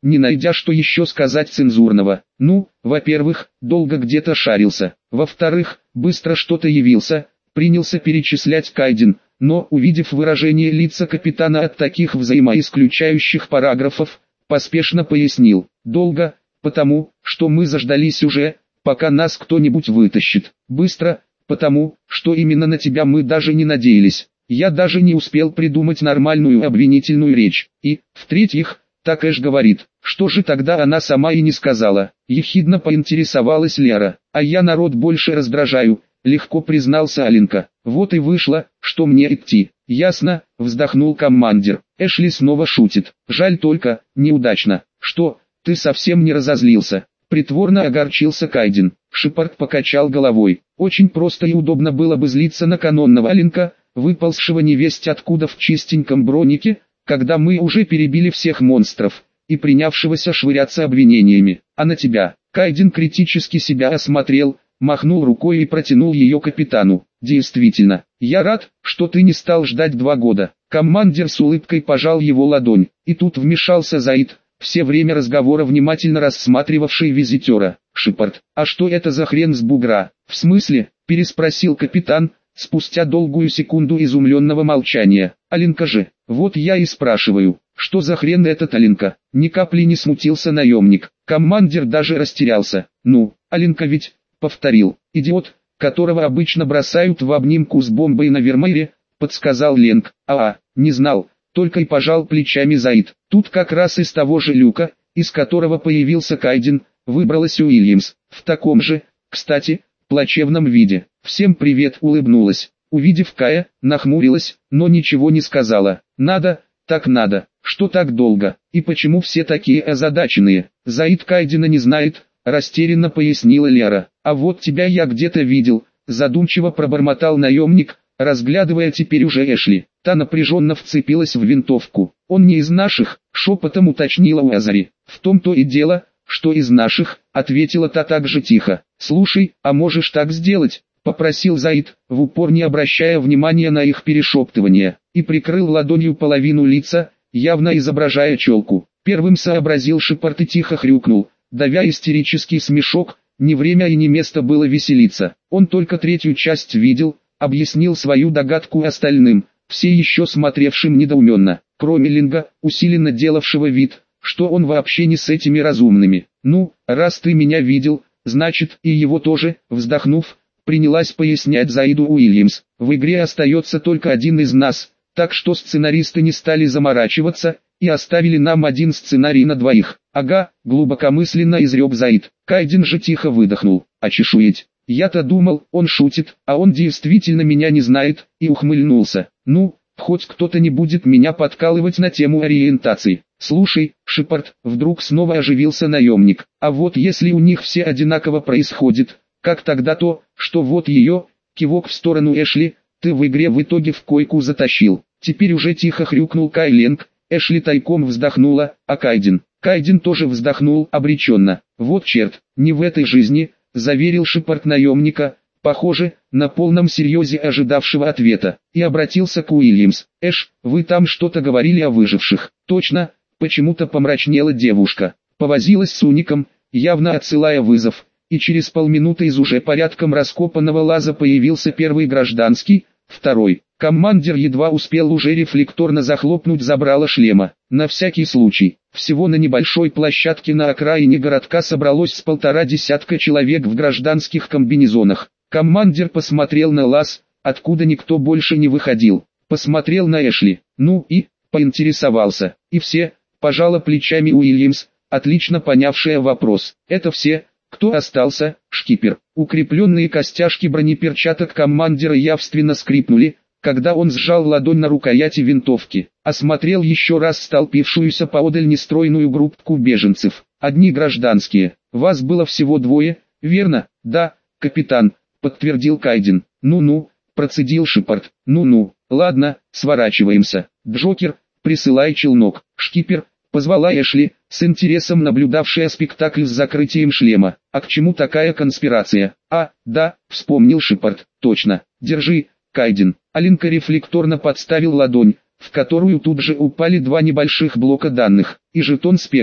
не найдя что еще сказать цензурного. Ну, во-первых, долго где-то шарился. Во-вторых, быстро что-то явился, принялся перечислять Кайден, но, увидев выражение лица капитана от таких взаимоисключающих параграфов, поспешно пояснил. Долго, потому, что мы заждались уже, пока нас кто-нибудь вытащит. Быстро, потому, что именно на тебя мы даже не надеялись. Я даже не успел придумать нормальную обвинительную речь. И, в-третьих, так Эш говорит, что же тогда она сама и не сказала. Ехидно поинтересовалась Лера. А я народ больше раздражаю, легко признался Аленка. Вот и вышло, что мне идти. Ясно, вздохнул командир. Эшли снова шутит. Жаль только, неудачно. Что, ты совсем не разозлился? Притворно огорчился Кайден. Шепард покачал головой. Очень просто и удобно было бы злиться на канонного Аленка, выползшего невесть откуда в чистеньком бронике, когда мы уже перебили всех монстров, и принявшегося швыряться обвинениями. А на тебя, Кайден критически себя осмотрел, махнул рукой и протянул ее капитану. Действительно, я рад, что ты не стал ждать два года. Командир с улыбкой пожал его ладонь, и тут вмешался Заид, все время разговора внимательно рассматривавший визитера. Шепард, а что это за хрен с бугра? В смысле? Переспросил капитан, спустя долгую секунду изумленного молчания. Аленка же, вот я и спрашиваю, что за хрен этот Аленка? Ни капли не смутился наемник. Командир даже растерялся. Ну, Аленка ведь, повторил, идиот, которого обычно бросают в обнимку с бомбой на Вермеере, подсказал Ленг. А, не знал, только и пожал плечами Заид. Тут как раз из того же люка, из которого появился Кайден, выбралась Уильямс, в таком же, кстати, плачевном виде. «Всем привет», улыбнулась. Увидев Кая, нахмурилась, но ничего не сказала. «Надо, так надо, что так долго, и почему все такие озадаченные?» «Заид Кайдена не знает», растерянно пояснила Лера. «А вот тебя я где-то видел», задумчиво пробормотал наемник, разглядывая теперь уже Эшли. Та напряженно вцепилась в винтовку. «Он не из наших», шепотом уточнила Уазари. «В том-то и дело, что из наших», ответила та так же тихо. «Слушай, а можешь так сделать?» попросил Заид, в упор не обращая внимания на их перешептывание, и прикрыл ладонью половину лица, явно изображая челку. Первым сообразил Шепард и тихо хрюкнул, давя истерический смешок. Не время и не место было веселиться. Он только третью часть видел, объяснил свою догадку остальным, все еще смотревшим недоуменно, кроме Линга, усиленно делавшего вид, что он вообще не с этими разумными. «Ну, раз ты меня видел, значит и его тоже», вздохнув, принялась пояснять Заиду Уильямс. «В игре остается только один из нас, так что сценаристы не стали заморачиваться, и оставили нам один сценарий на двоих». «Ага», глубокомысленно изрек Заид. Кайден же тихо выдохнул. «Очешуеть. Я-то думал, он шутит, а он действительно меня не знает», и ухмыльнулся. «Ну, хоть кто-то не будет меня подкалывать на тему ориентации». «Слушай, Шепард», вдруг снова оживился наемник, «а вот если у них все одинаково происходит, как тогда то, что вот ее, кивок в сторону Эшли, ты в игре в итоге в койку затащил?» Теперь уже тихо хрюкнул Кай Ленг. Эшли тайком вздохнула, а Кайден, Кайден тоже вздохнул обреченно. «Вот черт, не в этой жизни», заверил Шепард наемника, похоже, на полном серьезе ожидавшего ответа, и обратился к Уильямс. «Эш, вы там что-то говорили о выживших?» «Точно», почему-то помрачнела девушка, повозилась с уником, явно отсылая вызов, и через полминуты из уже порядком раскопанного лаза появился первый гражданский, второй. Командир едва успел уже рефлекторно захлопнуть забрало шлема. На всякий случай, всего на небольшой площадке на окраине городка собралось с полтора десятка человек в гражданских комбинезонах. Командир посмотрел на лаз, откуда никто больше не выходил. Посмотрел на Эшли, ну и, поинтересовался. И все, пожала плечами Уильямс, отлично понявшая вопрос. «Это все?» «Кто остался?» «Шкипер». Укрепленные костяшки бронеперчаток командира явственно скрипнули, когда он сжал ладонь на рукояти винтовки. Осмотрел еще раз столпившуюся поодаль нестройную группку беженцев. «Одни гражданские. Вас было всего двое, верно?» «Да, капитан», подтвердил Кайден. «Ну-ну», процедил Шепард. «Ну-ну, ладно, сворачиваемся. Джокер, присылай челнок». Шкипер, позвала Эшли, с интересом наблюдавшая спектакль с закрытием шлема. «А к чему такая конспирация?» «А, да», вспомнил Шепард. «Точно. Держи, Кайден». Аленка рефлекторно подставил ладонь, в которую тут же упали два небольших блока данных, и жетон спектра.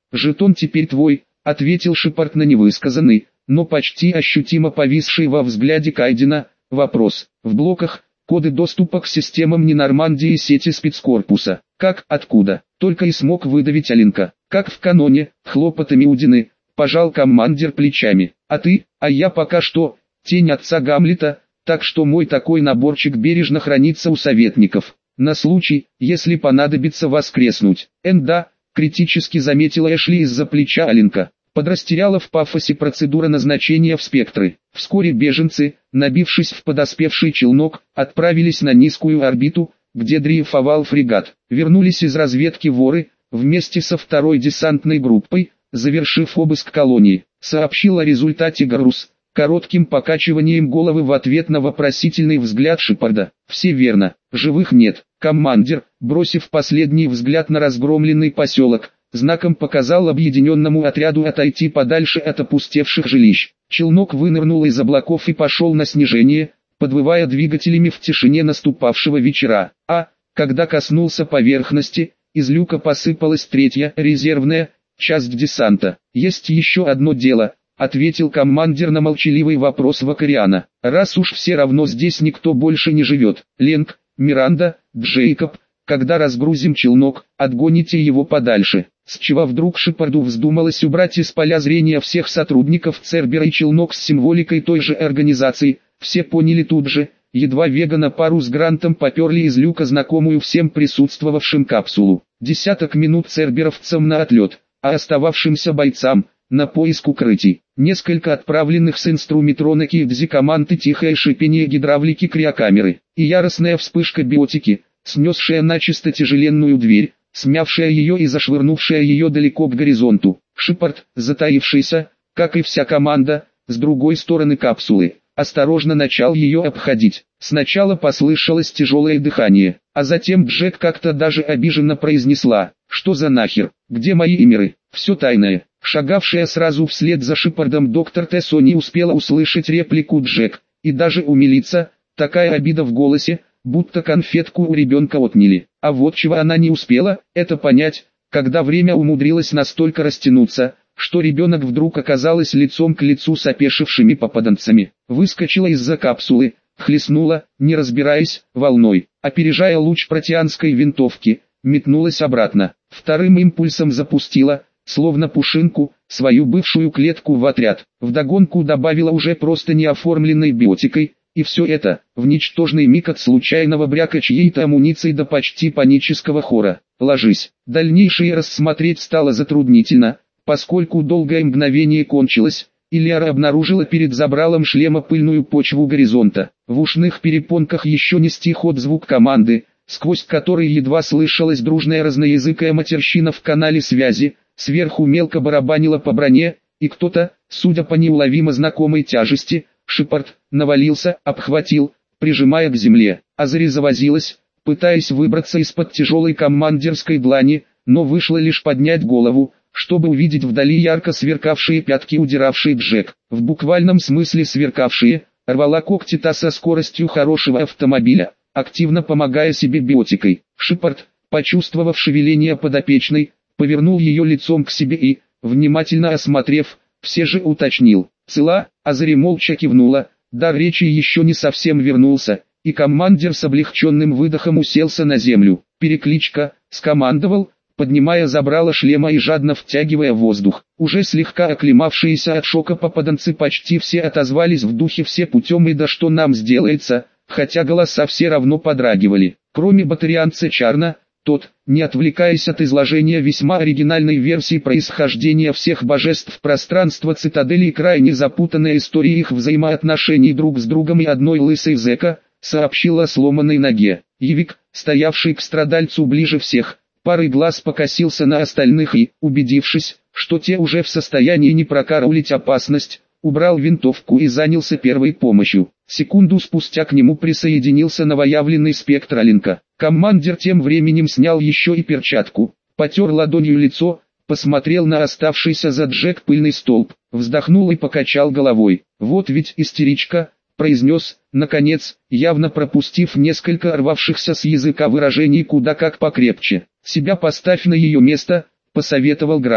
«Жетон теперь твой», — ответил Шепард на невысказанный, но почти ощутимо повисший во взгляде Кайдена вопрос. «В блоках коды доступа к системам Ненормандии и сети спецкорпуса. Как, откуда?» Только и смог выдавить Аленка. «Как в каноне, хлопотами Удины», — пожал командир плечами. «А ты?» «А я пока что тень отца Гамлета, так что мой такой наборчик бережно хранится у советников. На случай, если понадобится воскреснуть». «Энда», — критически заметила Эшли из-за плеча Аленка. Подрастеряла в пафосе процедура назначения в спектры. Вскоре беженцы, набившись в подоспевший челнок, отправились на низкую орбиту, где дрейфовал фрегат. Вернулись из разведки воры, вместе со второй десантной группой, завершив обыск колонии. Сообщил о результате Гарус, коротким покачиванием головы в ответ на вопросительный взгляд Шепарда. «Все верно, живых нет». Командир, бросив последний взгляд на разгромленный поселок, знаком показал объединенному отряду отойти подальше от опустевших жилищ. Челнок вынырнул из облаков и пошел на снижение, подвывая двигателями в тишине наступавшего вечера. А, когда коснулся поверхности, из люка посыпалась третья, резервная, часть десанта. «Есть еще одно дело», — ответил командир на молчаливый вопрос Вакариана. «Раз уж все равно здесь никто больше не живет, Ленг, Миранда, Джейкоб, когда разгрузим челнок, отгоните его подальше». С чего вдруг Шепарду вздумалось убрать из поля зрения всех сотрудников Цербера и челнок с символикой той же организации, все поняли тут же, едва Вега на пару с Грантом поперли из люка знакомую всем присутствовавшим капсулу. Десяток минут церберовцам на отлет, а остававшимся бойцам на поиск укрытий. Несколько отправленных с инструментроники и дзикоманд и тихое шипение гидравлики криокамеры, и яростная вспышка биотики, снесшая начисто тяжеленную дверь, смявшая ее и зашвырнувшая ее далеко к горизонту. Шепард, затаившийся, как и вся команда, с другой стороны капсулы, осторожно начал ее обходить. Сначала послышалось тяжелое дыхание, а затем Джек как-то даже обиженно произнесла: «Что за нахер, где мои эмиры, все тайное». Шагавшая сразу вслед за Шепардом доктор Тессо не успела услышать реплику Джек, и даже умилиться, такая обида в голосе, будто конфетку у ребенка отняли. А вот чего она не успела, это понять, когда время умудрилось настолько растянуться, что ребенок вдруг оказалась лицом к лицу с опешившими попаданцами. Выскочила из-за капсулы, хлестнула, не разбираясь, волной, опережая луч протеанской винтовки, метнулась обратно. Вторым импульсом запустила, словно пушинку, свою бывшую клетку в отряд. Вдогонку добавила уже просто неоформленной биотикой, и все это, в ничтожный миг от случайного бряка чьей-то амуниции до почти панического хора. «Ложись». Дальнейшее рассмотреть стало затруднительно, поскольку долгое мгновение кончилось, и Лиара обнаружила перед забралом шлема пыльную почву горизонта. В ушных перепонках еще не стих отзвук команды, сквозь который едва слышалась дружная разноязыкая матерщина в канале связи, сверху мелко барабанила по броне, и кто-то, судя по неуловимо знакомой тяжести, Шепард, навалился, обхватил, прижимая к земле. Азари завозилась, пытаясь выбраться из-под тяжелой командирской длани, но вышло лишь поднять голову, чтобы увидеть вдали ярко сверкавшие пятки удиравшей Джек. В буквальном смысле сверкавшие, рвала когти та со скоростью хорошего автомобиля, активно помогая себе биотикой. Шепард, почувствовав шевеление подопечной, повернул ее лицом к себе и, внимательно осмотрев, все же уточнил: «Цела?» Азари молча кивнула, дар речи еще не совсем вернулся, и командир с облегченным выдохом уселся на землю. «Перекличка», — скомандовал, поднимая забрало шлема и жадно втягивая воздух. Уже слегка оклемавшиеся от шока попаданцы почти все отозвались в духе «все путем и да что нам сделается», хотя голоса все равно подрагивали. Кроме батарианца Чарна, тот, не отвлекаясь от изложения весьма оригинальной версии происхождения всех божеств пространства цитадели и крайне запутанной истории их взаимоотношений друг с другом и одной лысой зэка, сообщил о сломанной ноге. Явик, стоявший к страдальцу ближе всех, парой глаз покосился на остальных и, убедившись, что те уже в состоянии не прокараулить опасность, убрал винтовку и занялся первой помощью. Секунду спустя к нему присоединился новоявленный спектраленко. Командир тем временем снял еще и перчатку, потер ладонью лицо, посмотрел на оставшийся за Джек пыльный столб, вздохнул и покачал головой. «Вот ведь истеричка», — произнес, наконец, явно пропустив несколько рвавшихся с языка выражений куда как покрепче. «Себя поставь на ее место», — посоветовал Грант.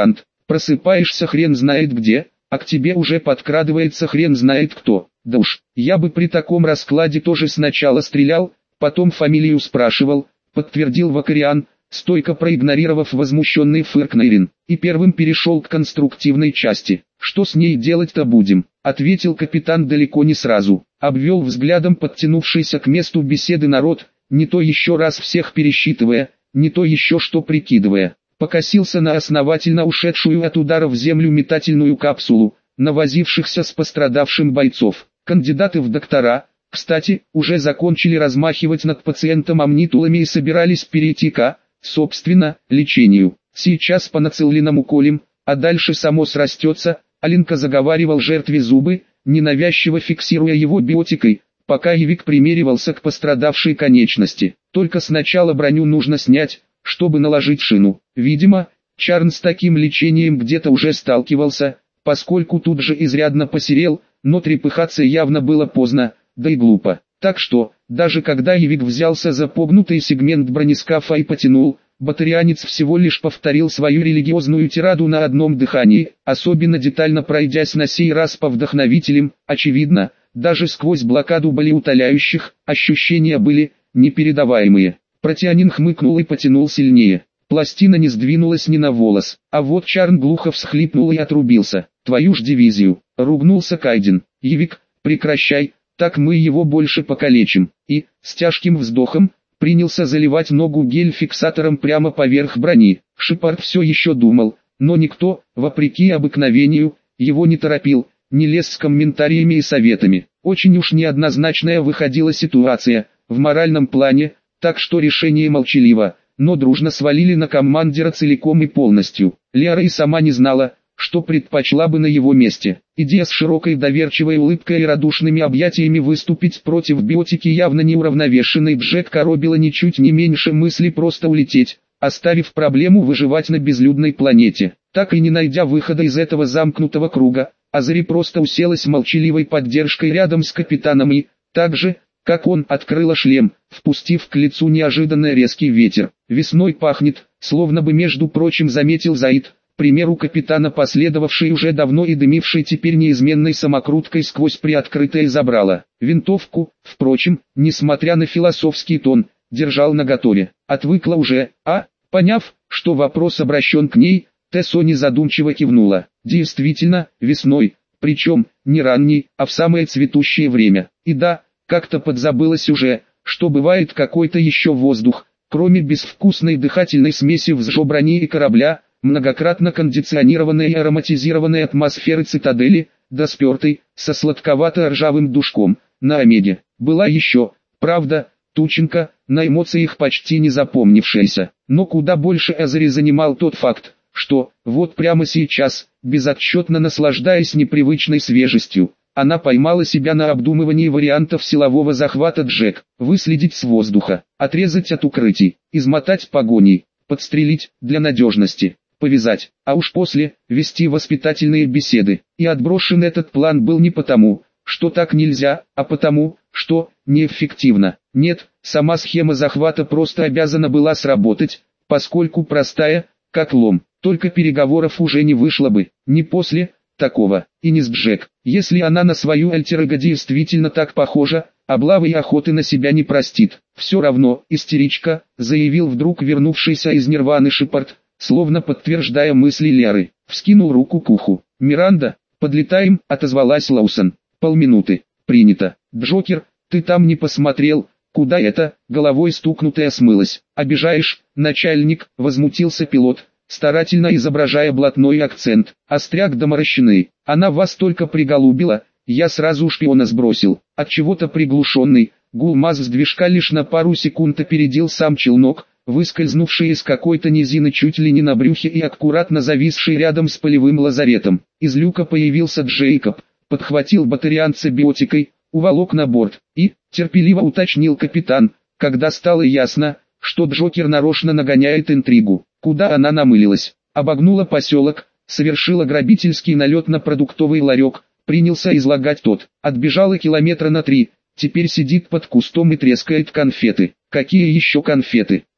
Просыпаешься хрен знает где, а к тебе уже подкрадывается хрен знает кто. Да уж, я бы при таком раскладе тоже сначала стрелял, потом фамилию спрашивал, подтвердил Вакариан, стойко проигнорировав возмущенный фырк Нейрин, и первым перешел к конструктивной части. «Что с ней делать-то будем?» — ответил капитан далеко не сразу. Обвел взглядом подтянувшийся к месту беседы народ, не то еще раз всех пересчитывая, не то еще что прикидывая. Покосился на основательно ушедшую от удара в землю метательную капсулу, на возившихся с пострадавшим бойцов. Кандидаты в доктора, кстати, уже закончили размахивать над пациентом амнитулами и собирались перейти к, собственно, лечению. Сейчас по нацеленному колем, а дальше само срастется. Алинка заговаривал жертве зубы, ненавязчиво фиксируя его биотикой, пока Евик примеривался к пострадавшей конечности. Только сначала броню нужно снять, чтобы наложить шину. Видимо, Чарн с таким лечением где-то уже сталкивался, поскольку тут же изрядно посерел, но трепыхаться явно было поздно, да и глупо. Так что, даже когда Евик взялся за погнутый сегмент бронескафа и потянул, батарианец всего лишь повторил свою религиозную тираду на одном дыхании, особенно детально пройдясь на сей раз по вдохновителям. Очевидно, даже сквозь блокаду болеутоляющих, ощущения были непередаваемые. Протеанин хмыкнул и потянул сильнее. Пластина не сдвинулась ни на волос, а вот Чарн глухо всхлипнул и отрубился. «Твою ж дивизию!» — ругнулся Кайден. «Евик, прекращай, так мы его больше покалечим». И, с тяжким вздохом, принялся заливать ногу гель-фиксатором прямо поверх брони. Шепард все еще думал, но никто, вопреки обыкновению, его не торопил, не лез с комментариями и советами. Очень уж неоднозначная выходила ситуация, в моральном плане, так что решение молчаливо, но дружно свалили на командира целиком и полностью. Лиара и сама не знала, что предпочла бы на его месте. Идея с широкой доверчивой улыбкой и радушными объятиями выступить против биотики явно неуравновешенной Джек коробила ничуть не меньше мысли просто улететь, оставив проблему выживать на безлюдной планете. Так и не найдя выхода из этого замкнутого круга, Азари просто уселась молчаливой поддержкой рядом с капитаном и, так же, как он, открыла шлем, впустив к лицу неожиданно резкий ветер. «Весной пахнет», словно бы между прочим заметил Заид, примеру капитана последовавший уже давно и дымивший теперь неизменной самокруткой сквозь приоткрытое забрало. Винтовку, впрочем, несмотря на философский тон, держал наготове. Отвыкла уже, а, поняв, что вопрос обращен к ней, Тессо незадумчиво кивнула. Действительно, весной, причем, не ранней, а в самое цветущее время. И да, как-то подзабылось уже, что бывает какой-то еще воздух, кроме безвкусной дыхательной смеси взжобрани и корабля, многократно кондиционированной и ароматизированной атмосферы цитадели, да спертой, со сладковато-ржавым душком, на Омеге. Была еще, правда, тученка, на эмоциях почти не запомнившаяся. Но куда больше Азари занимал тот факт, что, вот прямо сейчас, безотчетно наслаждаясь непривычной свежестью, она поймала себя на обдумывании вариантов силового захвата Джек, выследить с воздуха, отрезать от укрытий, измотать погоней, подстрелить для надежности, повязать, а уж после вести воспитательные беседы. И отброшен этот план был не потому, что так нельзя, а потому, что неэффективно. Нет, сама схема захвата просто обязана была сработать, поскольку простая, как лом, только переговоров уже не вышло бы, не после такого, и не с Джек. Если она на свою альтер-эго действительно так похожа, облавы и охоты на себя не простит. Все равно, истеричка, заявил вдруг вернувшийся из нирваны Шепард, словно подтверждая мысли Ляры. Вскинул руку к уху. «Миранда, подлетаем», — отозвалась Лаусон. «Полминуты. Принято. Джокер, ты там не посмотрел, куда это?» Головой стукнутая смылась. «Обижаешь, начальник», — возмутился пилот, старательно изображая блатной акцент. «Остряк доморощенный, она вас только приголубила, я сразу шпиона сбросил». От чего-то приглушенный, гул маз с движка лишь на пару секунд опередил сам челнок, выскользнувший из какой-то низины чуть ли не на брюхе и аккуратно зависший рядом с полевым лазаретом. Из люка появился Джейкоб, подхватил батарианца биотикой, уволок на борт и, терпеливо уточнил капитан, когда стало ясно, что Джокер нарочно нагоняет интригу. Куда она намылилась? Обогнула поселок, совершила грабительский налет на продуктовый ларек, принялся излагать тот. Отбежала километра на три, теперь сидит под кустом и трескает конфеты. Какие еще конфеты?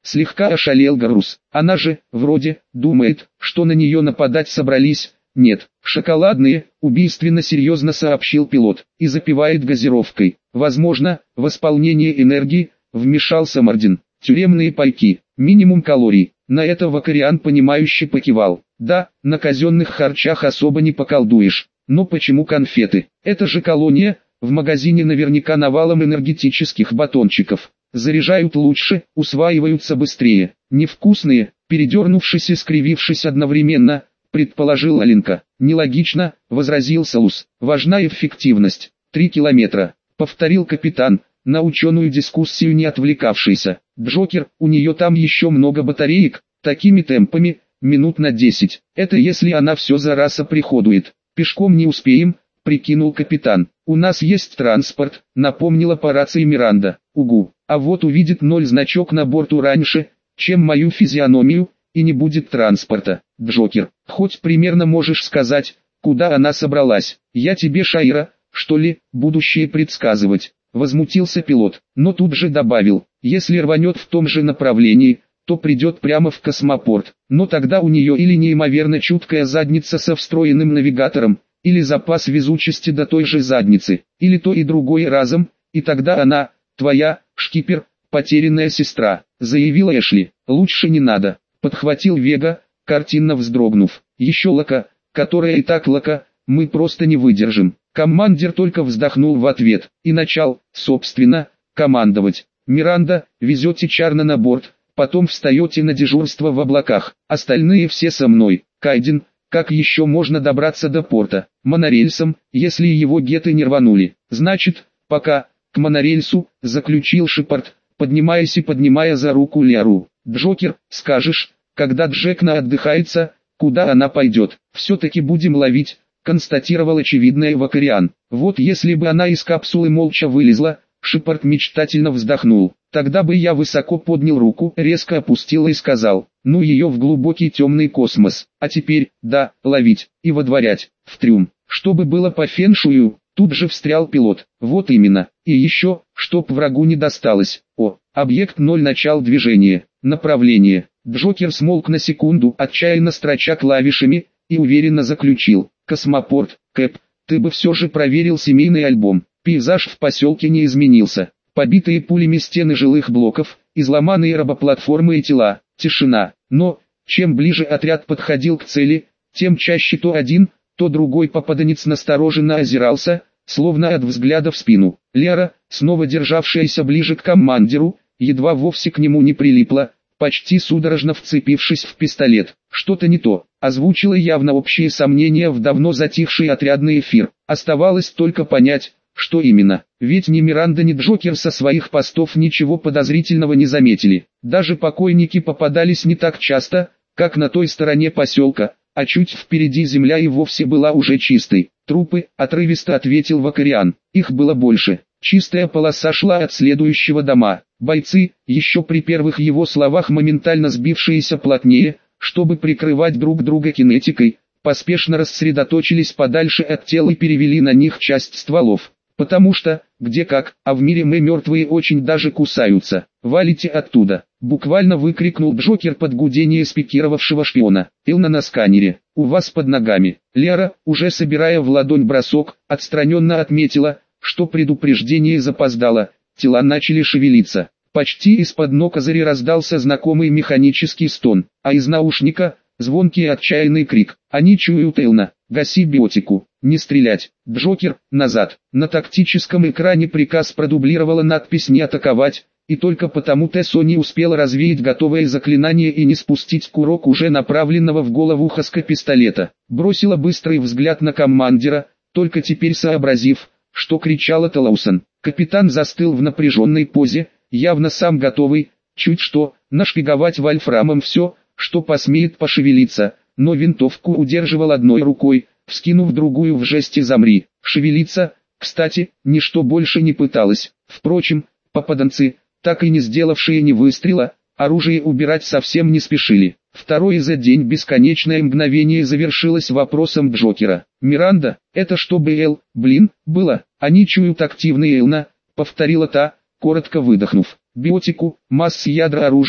Слегка ошалел Гарус. Она же, вроде, думает, что на нее нападать собрались. Нет, шоколадные, убийственно серьезно сообщил пилот, и запивает газировкой. Возможно, восполнение энергии, вмешался Мардин. Тюремные пайки, минимум калорий. На это Вакариан понимающе покивал. Да, на казенных харчах особо не поколдуешь. Но почему конфеты? Это же колония, в магазине наверняка навалом энергетических батончиков. Заряжают лучше, усваиваются быстрее. Невкусные, передернувшись и скривившись одновременно, предположил Аленка. Нелогично, возразил Салус. Важна эффективность. Три километра, повторил капитан, на ученую дискуссию не отвлекавшийся. Джокер, у нее там еще много батареек, такими темпами, минут на десять. Это если она все за раз оприходует. Пешком не успеем, прикинул капитан. У нас есть транспорт, напомнила по рации Миранда. Угу, а вот увидит ноль значок на борту раньше, чем мою физиономию, и не будет транспорта. Джокер, хоть примерно можешь сказать, куда она собралась? Я тебе, Шайра, что ли, будущее предсказывать? Возмутился пилот, но тут же добавил, если рванет в том же направлении, то придет прямо в космопорт. Но тогда у нее или неимоверно чуткая задница со встроенным навигатором, или запас везучести до той же задницы, или то и другое разом, и тогда она, твоя, шкипер, потерянная сестра, заявила Эшли. Лучше не надо, подхватил Вега, картинно вздрогнув. Еще Лока, которая и так Лока, мы просто не выдержим. Командир только вздохнул в ответ, и начал, собственно, командовать. Миранда, везете Чарна на борт, потом встаете на дежурство в облаках, остальные все со мной. Кайден, как еще можно добраться до порта? Монорельсом, если его геты не рванули. Значит, пока, к монорельсу, заключил Шепард, поднимаясь и поднимая за руку Ляру. Джокер, скажешь, когда Джекна отдыхается, куда она пойдет? Все-таки будем ловить, констатировал очевидный Вакариан. Вот если бы она из капсулы молча вылезла, Шепард мечтательно вздохнул. Тогда бы я высоко поднял руку, резко опустил и сказал, ну ее в глубокий темный космос. А теперь, да, ловить, и водворять, в трюм. Чтобы было по феншую, тут же встрял пилот. Вот именно, и еще, чтоб врагу не досталось. О, объект ноль, начал движения, направление. Джокер смолк на секунду, отчаянно строча клавишами, и уверенно заключил. Космопорт, Кэп, ты бы все же проверил семейный альбом. Пейзаж в поселке не изменился. Побитые пулями стены жилых блоков, изломанные робоплатформы и тела, тишина. Но, чем ближе отряд подходил к цели, тем чаще то один, то другой попаданец настороженно озирался, словно от взгляда в спину. Лера, снова державшаяся ближе к командиру, едва вовсе к нему не прилипла, почти судорожно вцепившись в пистолет. Что-то не то, озвучило явно общие сомнения в давно затихший отрядный эфир. Оставалось только понять, что именно, ведь ни Миранда, ни Джокер со своих постов ничего подозрительного не заметили. Даже покойники попадались не так часто, как на той стороне поселка, а чуть впереди земля и вовсе была уже чистой. Трупы, отрывисто ответил Вакариан, их было больше. Чистая полоса шла от следующего дома. Бойцы, еще при первых его словах моментально сбившиеся плотнее, чтобы прикрывать друг друга кинетикой, поспешно рассредоточились подальше от тел и перевели на них часть стволов. Потому что, где как, а в мире мы мертвые очень даже кусаются. Валите оттуда, буквально выкрикнул Джокер под гудение спикировавшего шпиона. Илна на сканере, у вас под ногами. Лера, уже собирая в ладонь бросок, отстраненно отметила, что предупреждение запоздало, тела начали шевелиться. Почти из-под ног Азари раздался знакомый механический стон, а из наушника – звонкий и отчаянный крик. Они чуют Элна, гаси биотику, не стрелять. Джокер, назад. На тактическом экране приказ продублировала надпись «Не атаковать», и только потому Тессо не успел развеять готовое заклинание и не спустить курок уже направленного в голову Хаска пистолета. Бросила быстрый взгляд на командира, только теперь сообразив, что кричала Талаусон. Капитан застыл в напряженной позе, явно сам готовый, чуть что, нашпиговать вольфрамом все, что посмеет пошевелиться, но винтовку удерживал одной рукой, вскинув другую в жесте «замри». Шевелиться, кстати, ничто больше не пыталось. Впрочем, попаданцы, так и не сделавшие ни выстрела, оружие убирать совсем не спешили. Второе за день бесконечное мгновение завершилось вопросом Джокера. «Миранда, это чтобы Эл, блин, было, они чуют активный Элна», повторила та, коротко выдохнув. «Биотику, масс ядра оружия,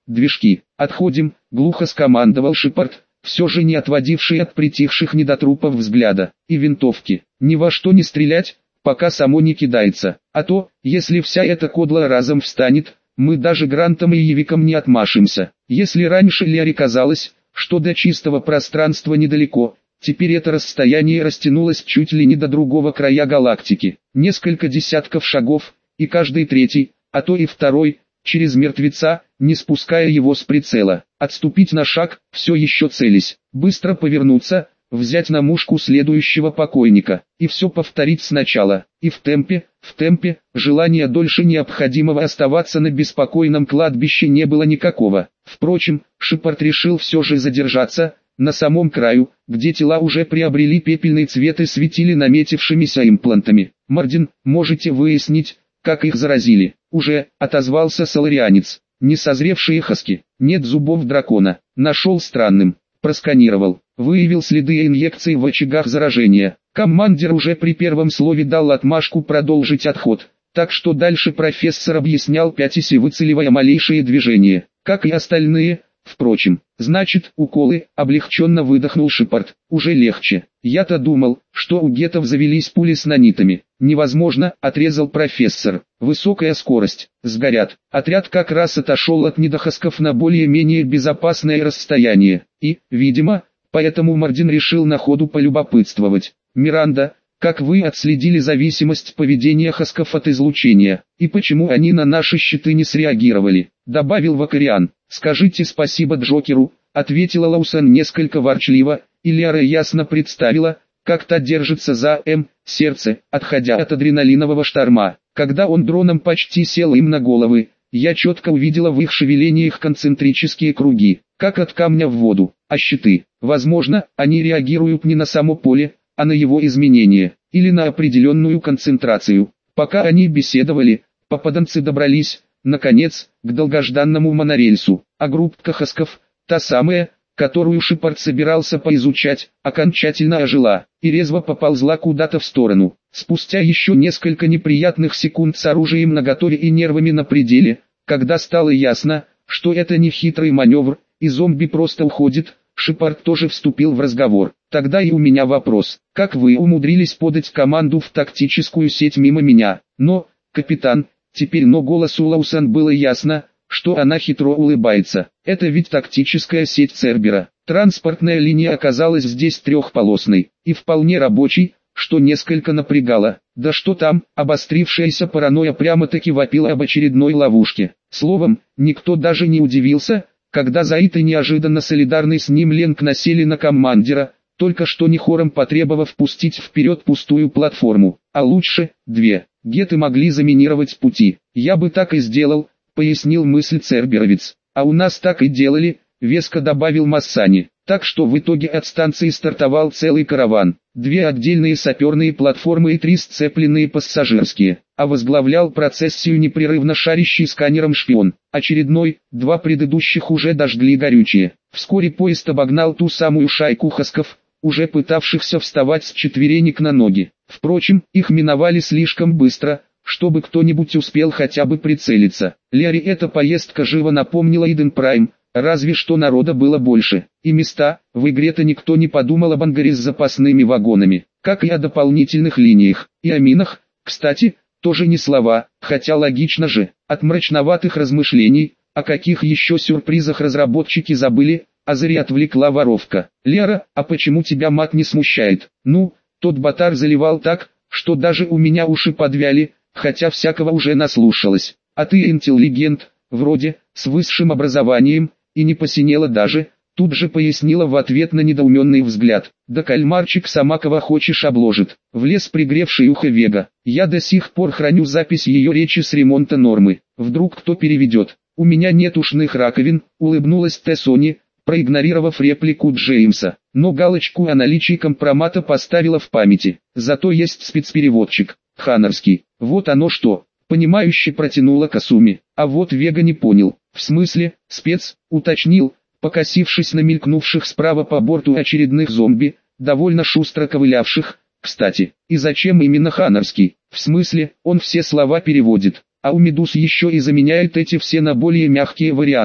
движки. Отходим, глухо скомандовал Шепард, все же не отводивший от притихших недотрупов взгляда. И винтовки. Ни во что не стрелять, пока само не кидается. А то, если вся эта кодла разом встанет, мы даже Грантом и Явиком не отмашемся. Если раньше Лере казалось, что до чистого пространства недалеко, теперь это расстояние растянулось чуть ли не до другого края галактики. Несколько десятков шагов, и каждый третий, а то и второй, через мертвеца, не спуская его с прицела. Отступить на шаг, все еще целясь. Быстро повернуться, взять на мушку следующего покойника. И все повторить сначала. И в темпе, в темпе, желания дольше необходимого оставаться на беспокойном кладбище не было никакого. Впрочем, Шепард решил все же задержаться, на самом краю, где тела уже приобрели пепельный цвет и светили наметившимися имплантами. «Мардин, можете выяснить, как их заразили?» «Уже», — отозвался соларианец. «Несозревшие хаски. Нет зубов дракона. Нашел странным. Просканировал. Выявил следы инъекций в очагах заражения. Командир уже при первом слове дал отмашку продолжить отход, так что дальше профессор объяснял пятясь и выцеливая малейшие движения, как и остальные. Впрочем, значит, уколы, облегченно выдохнул Шепард. Уже легче. Я-то думал, что у гетов завелись пули с нанитами. Невозможно, отрезал профессор. Высокая скорость. Сгорят. Отряд как раз отошел от недохасков на более-менее безопасное расстояние. И, видимо, поэтому Мардин решил на ходу полюбопытствовать. Миранда, как вы отследили зависимость поведения хасков от излучения, и почему они на наши щиты не среагировали? Добавил Вакариан. «Скажите спасибо Джокеру», — ответила Лаусан несколько ворчливо, и Лера ясно представила, как та держится за М, сердце, отходя от адреналинового шторма. Когда он дроном почти сел им на головы, я четко увидела в их шевелениях концентрические круги, как от камня в воду, а щиты. Возможно, они реагируют не на само поле, а на его изменение, или на определенную концентрацию. Пока они беседовали, попаданцы добрались, наконец, к долгожданному монорельсу, а группка хасков, та самая, которую Шепард собирался поизучать, окончательно ожила, и резво поползла куда-то в сторону. Спустя еще несколько неприятных секунд с оружием наготове и нервами на пределе, когда стало ясно, что это не хитрый маневр, и зомби просто уходит, Шепард тоже вступил в разговор. Тогда и у меня вопрос, как вы умудрились подать команду в тактическую сеть мимо меня? Но, капитан, теперь но голосу Лаусан было ясно, что она хитро улыбается. Это ведь тактическая сеть Цербера. Транспортная линия оказалась здесь трехполосной, и вполне рабочей, что несколько напрягало. Да что там, обострившаяся паранойя прямо-таки вопила об очередной ловушке. Словом, никто даже не удивился, когда Заид и неожиданно солидарный с ним Ленг насели на командира, только что не хором потребовав пустить вперед пустую платформу, а лучше, две. Геты могли заминировать пути. Я бы так и сделал, пояснил мысль церберовец. А у нас так и делали, веско добавил Массани. Так что в итоге от станции стартовал целый караван. Две отдельные саперные платформы и три сцепленные пассажирские. А возглавлял процессию непрерывно шарящий сканером шпион. Очередной, два предыдущих уже дожгли горючее. Вскоре поезд обогнал ту самую шайку хасков, уже пытавшихся вставать с четверенек на ноги. Впрочем, их миновали слишком быстро, чтобы кто-нибудь успел хотя бы прицелиться. Лере эта поездка живо напомнила Иден Прайм, разве что народа было больше. И места, в игре-то никто не подумал об ангаре с запасными вагонами, как и о дополнительных линиях. И о минах, кстати, тоже ни слова, хотя логично же. От мрачноватых размышлений, о каких еще сюрпризах разработчики забыли, Азари отвлекла воровка. «Лера, а почему тебя мат не смущает?» «Ну, тот ботар заливал так, что даже у меня уши подвяли, хотя всякого уже наслушалась. А ты интеллигент, вроде, с высшим образованием, и не посинела даже», тут же пояснила в ответ на недоуменный взгляд. «Да кальмарчик сама кого хочешь обложит», влез пригревший ухо Вега. «Я до сих пор храню запись ее речи с ремонта нормы. Вдруг кто переведет?» «У меня нет ушных раковин», улыбнулась Тессони, проигнорировав реплику Джеймса, но галочку о наличии компромата поставила в памяти. «Зато есть спецпереводчик, Ханарский». «Вот оно что», понимающе протянула Касуми. А вот Вега не понял. «В смысле, спец?» уточнил, покосившись на мелькнувших справа по борту очередных зомби, довольно шустро ковылявших. «Кстати, и зачем именно Ханарский? В смысле, он все слова переводит, а у Медуз еще и заменяет эти все на более мягкие варианты».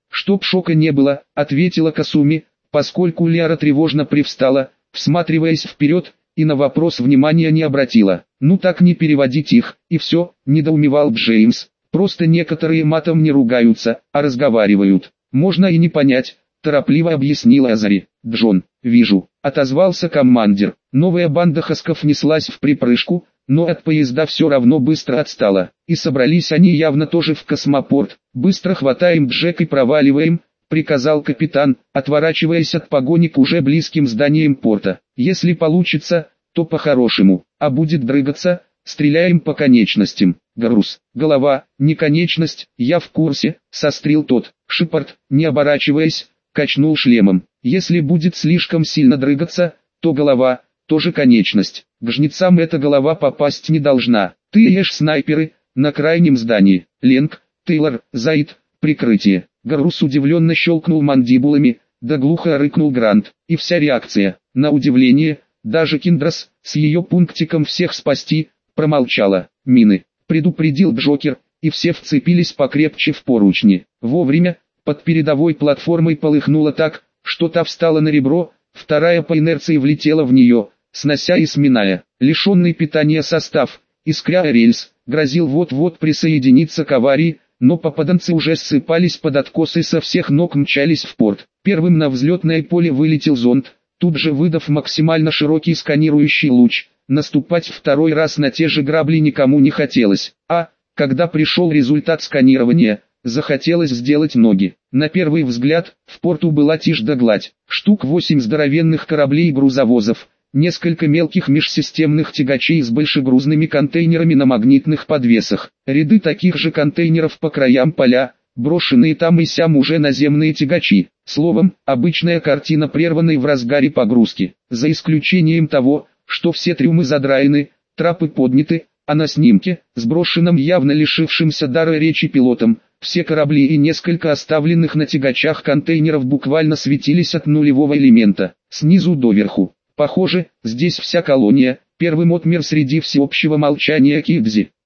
«Чтоб шока не было», — ответила Касуми, поскольку Лиара тревожно привстала, всматриваясь вперед, и на вопрос внимания не обратила. «Ну так не переводить их, и все», — недоумевал Джеймс. «Просто некоторые матом не ругаются, а разговаривают. Можно и не понять», — торопливо объяснила Азари. «Джон, вижу», — отозвался командир. Новая банда хасков неслась в припрыжку, но от поезда все равно быстро отстала. И собрались они явно тоже в космопорт. «Быстро хватаем Джек и проваливаем», — приказал капитан, отворачиваясь от погони к уже близким зданиям порта. «Если получится, то по-хорошему, а будет дрыгаться, стреляем по конечностям». «Груз, голова, не конечность, я в курсе», — сострил тот. Шепард, не оборачиваясь, качнул шлемом. «Если будет слишком сильно дрыгаться, то голова, тоже конечность. К жнецам эта голова попасть не должна. Ты ешь снайперы, на крайнем здании. Ленг, Тейлор, Заид, прикрытие». Гарус удивленно щелкнул мандибулами, да глухо рыкнул Грант. И вся реакция, на удивление, даже Киндрас, с ее пунктиком всех спасти, промолчала. «Мины», — предупредил Джокер, и все вцепились покрепче в поручни. Вовремя, под передовой платформой полыхнуло так, что та встала на ребро, вторая по инерции влетела в нее, снося и сминая. Лишенный питания состав, искря рельс, грозил вот-вот присоединиться к аварии, но попаданцы уже ссыпались под откосы и со всех ног мчались в порт. Первым на взлетное поле вылетел зонд, тут же выдав максимально широкий сканирующий луч. Наступать второй раз на те же грабли никому не хотелось, а, когда пришел результат сканирования, захотелось сделать ноги. На первый взгляд, в порту была тишь да гладь. Штук восемь здоровенных кораблей и грузовозов, несколько мелких межсистемных тягачей с большегрузными контейнерами на магнитных подвесах, ряды таких же контейнеров по краям поля, брошенные там и сям уже наземные тягачи. Словом, обычная картина прерванной в разгаре погрузки, за исключением того, что все трюмы задраены, трапы подняты, а на снимке, сброшенном явно лишившимся дара речи пилотом, все корабли и несколько оставленных на тягачах контейнеров буквально светились от нулевого элемента, снизу доверху. Похоже, здесь вся колония, первым отмер среди всеобщего молчания Кидзи.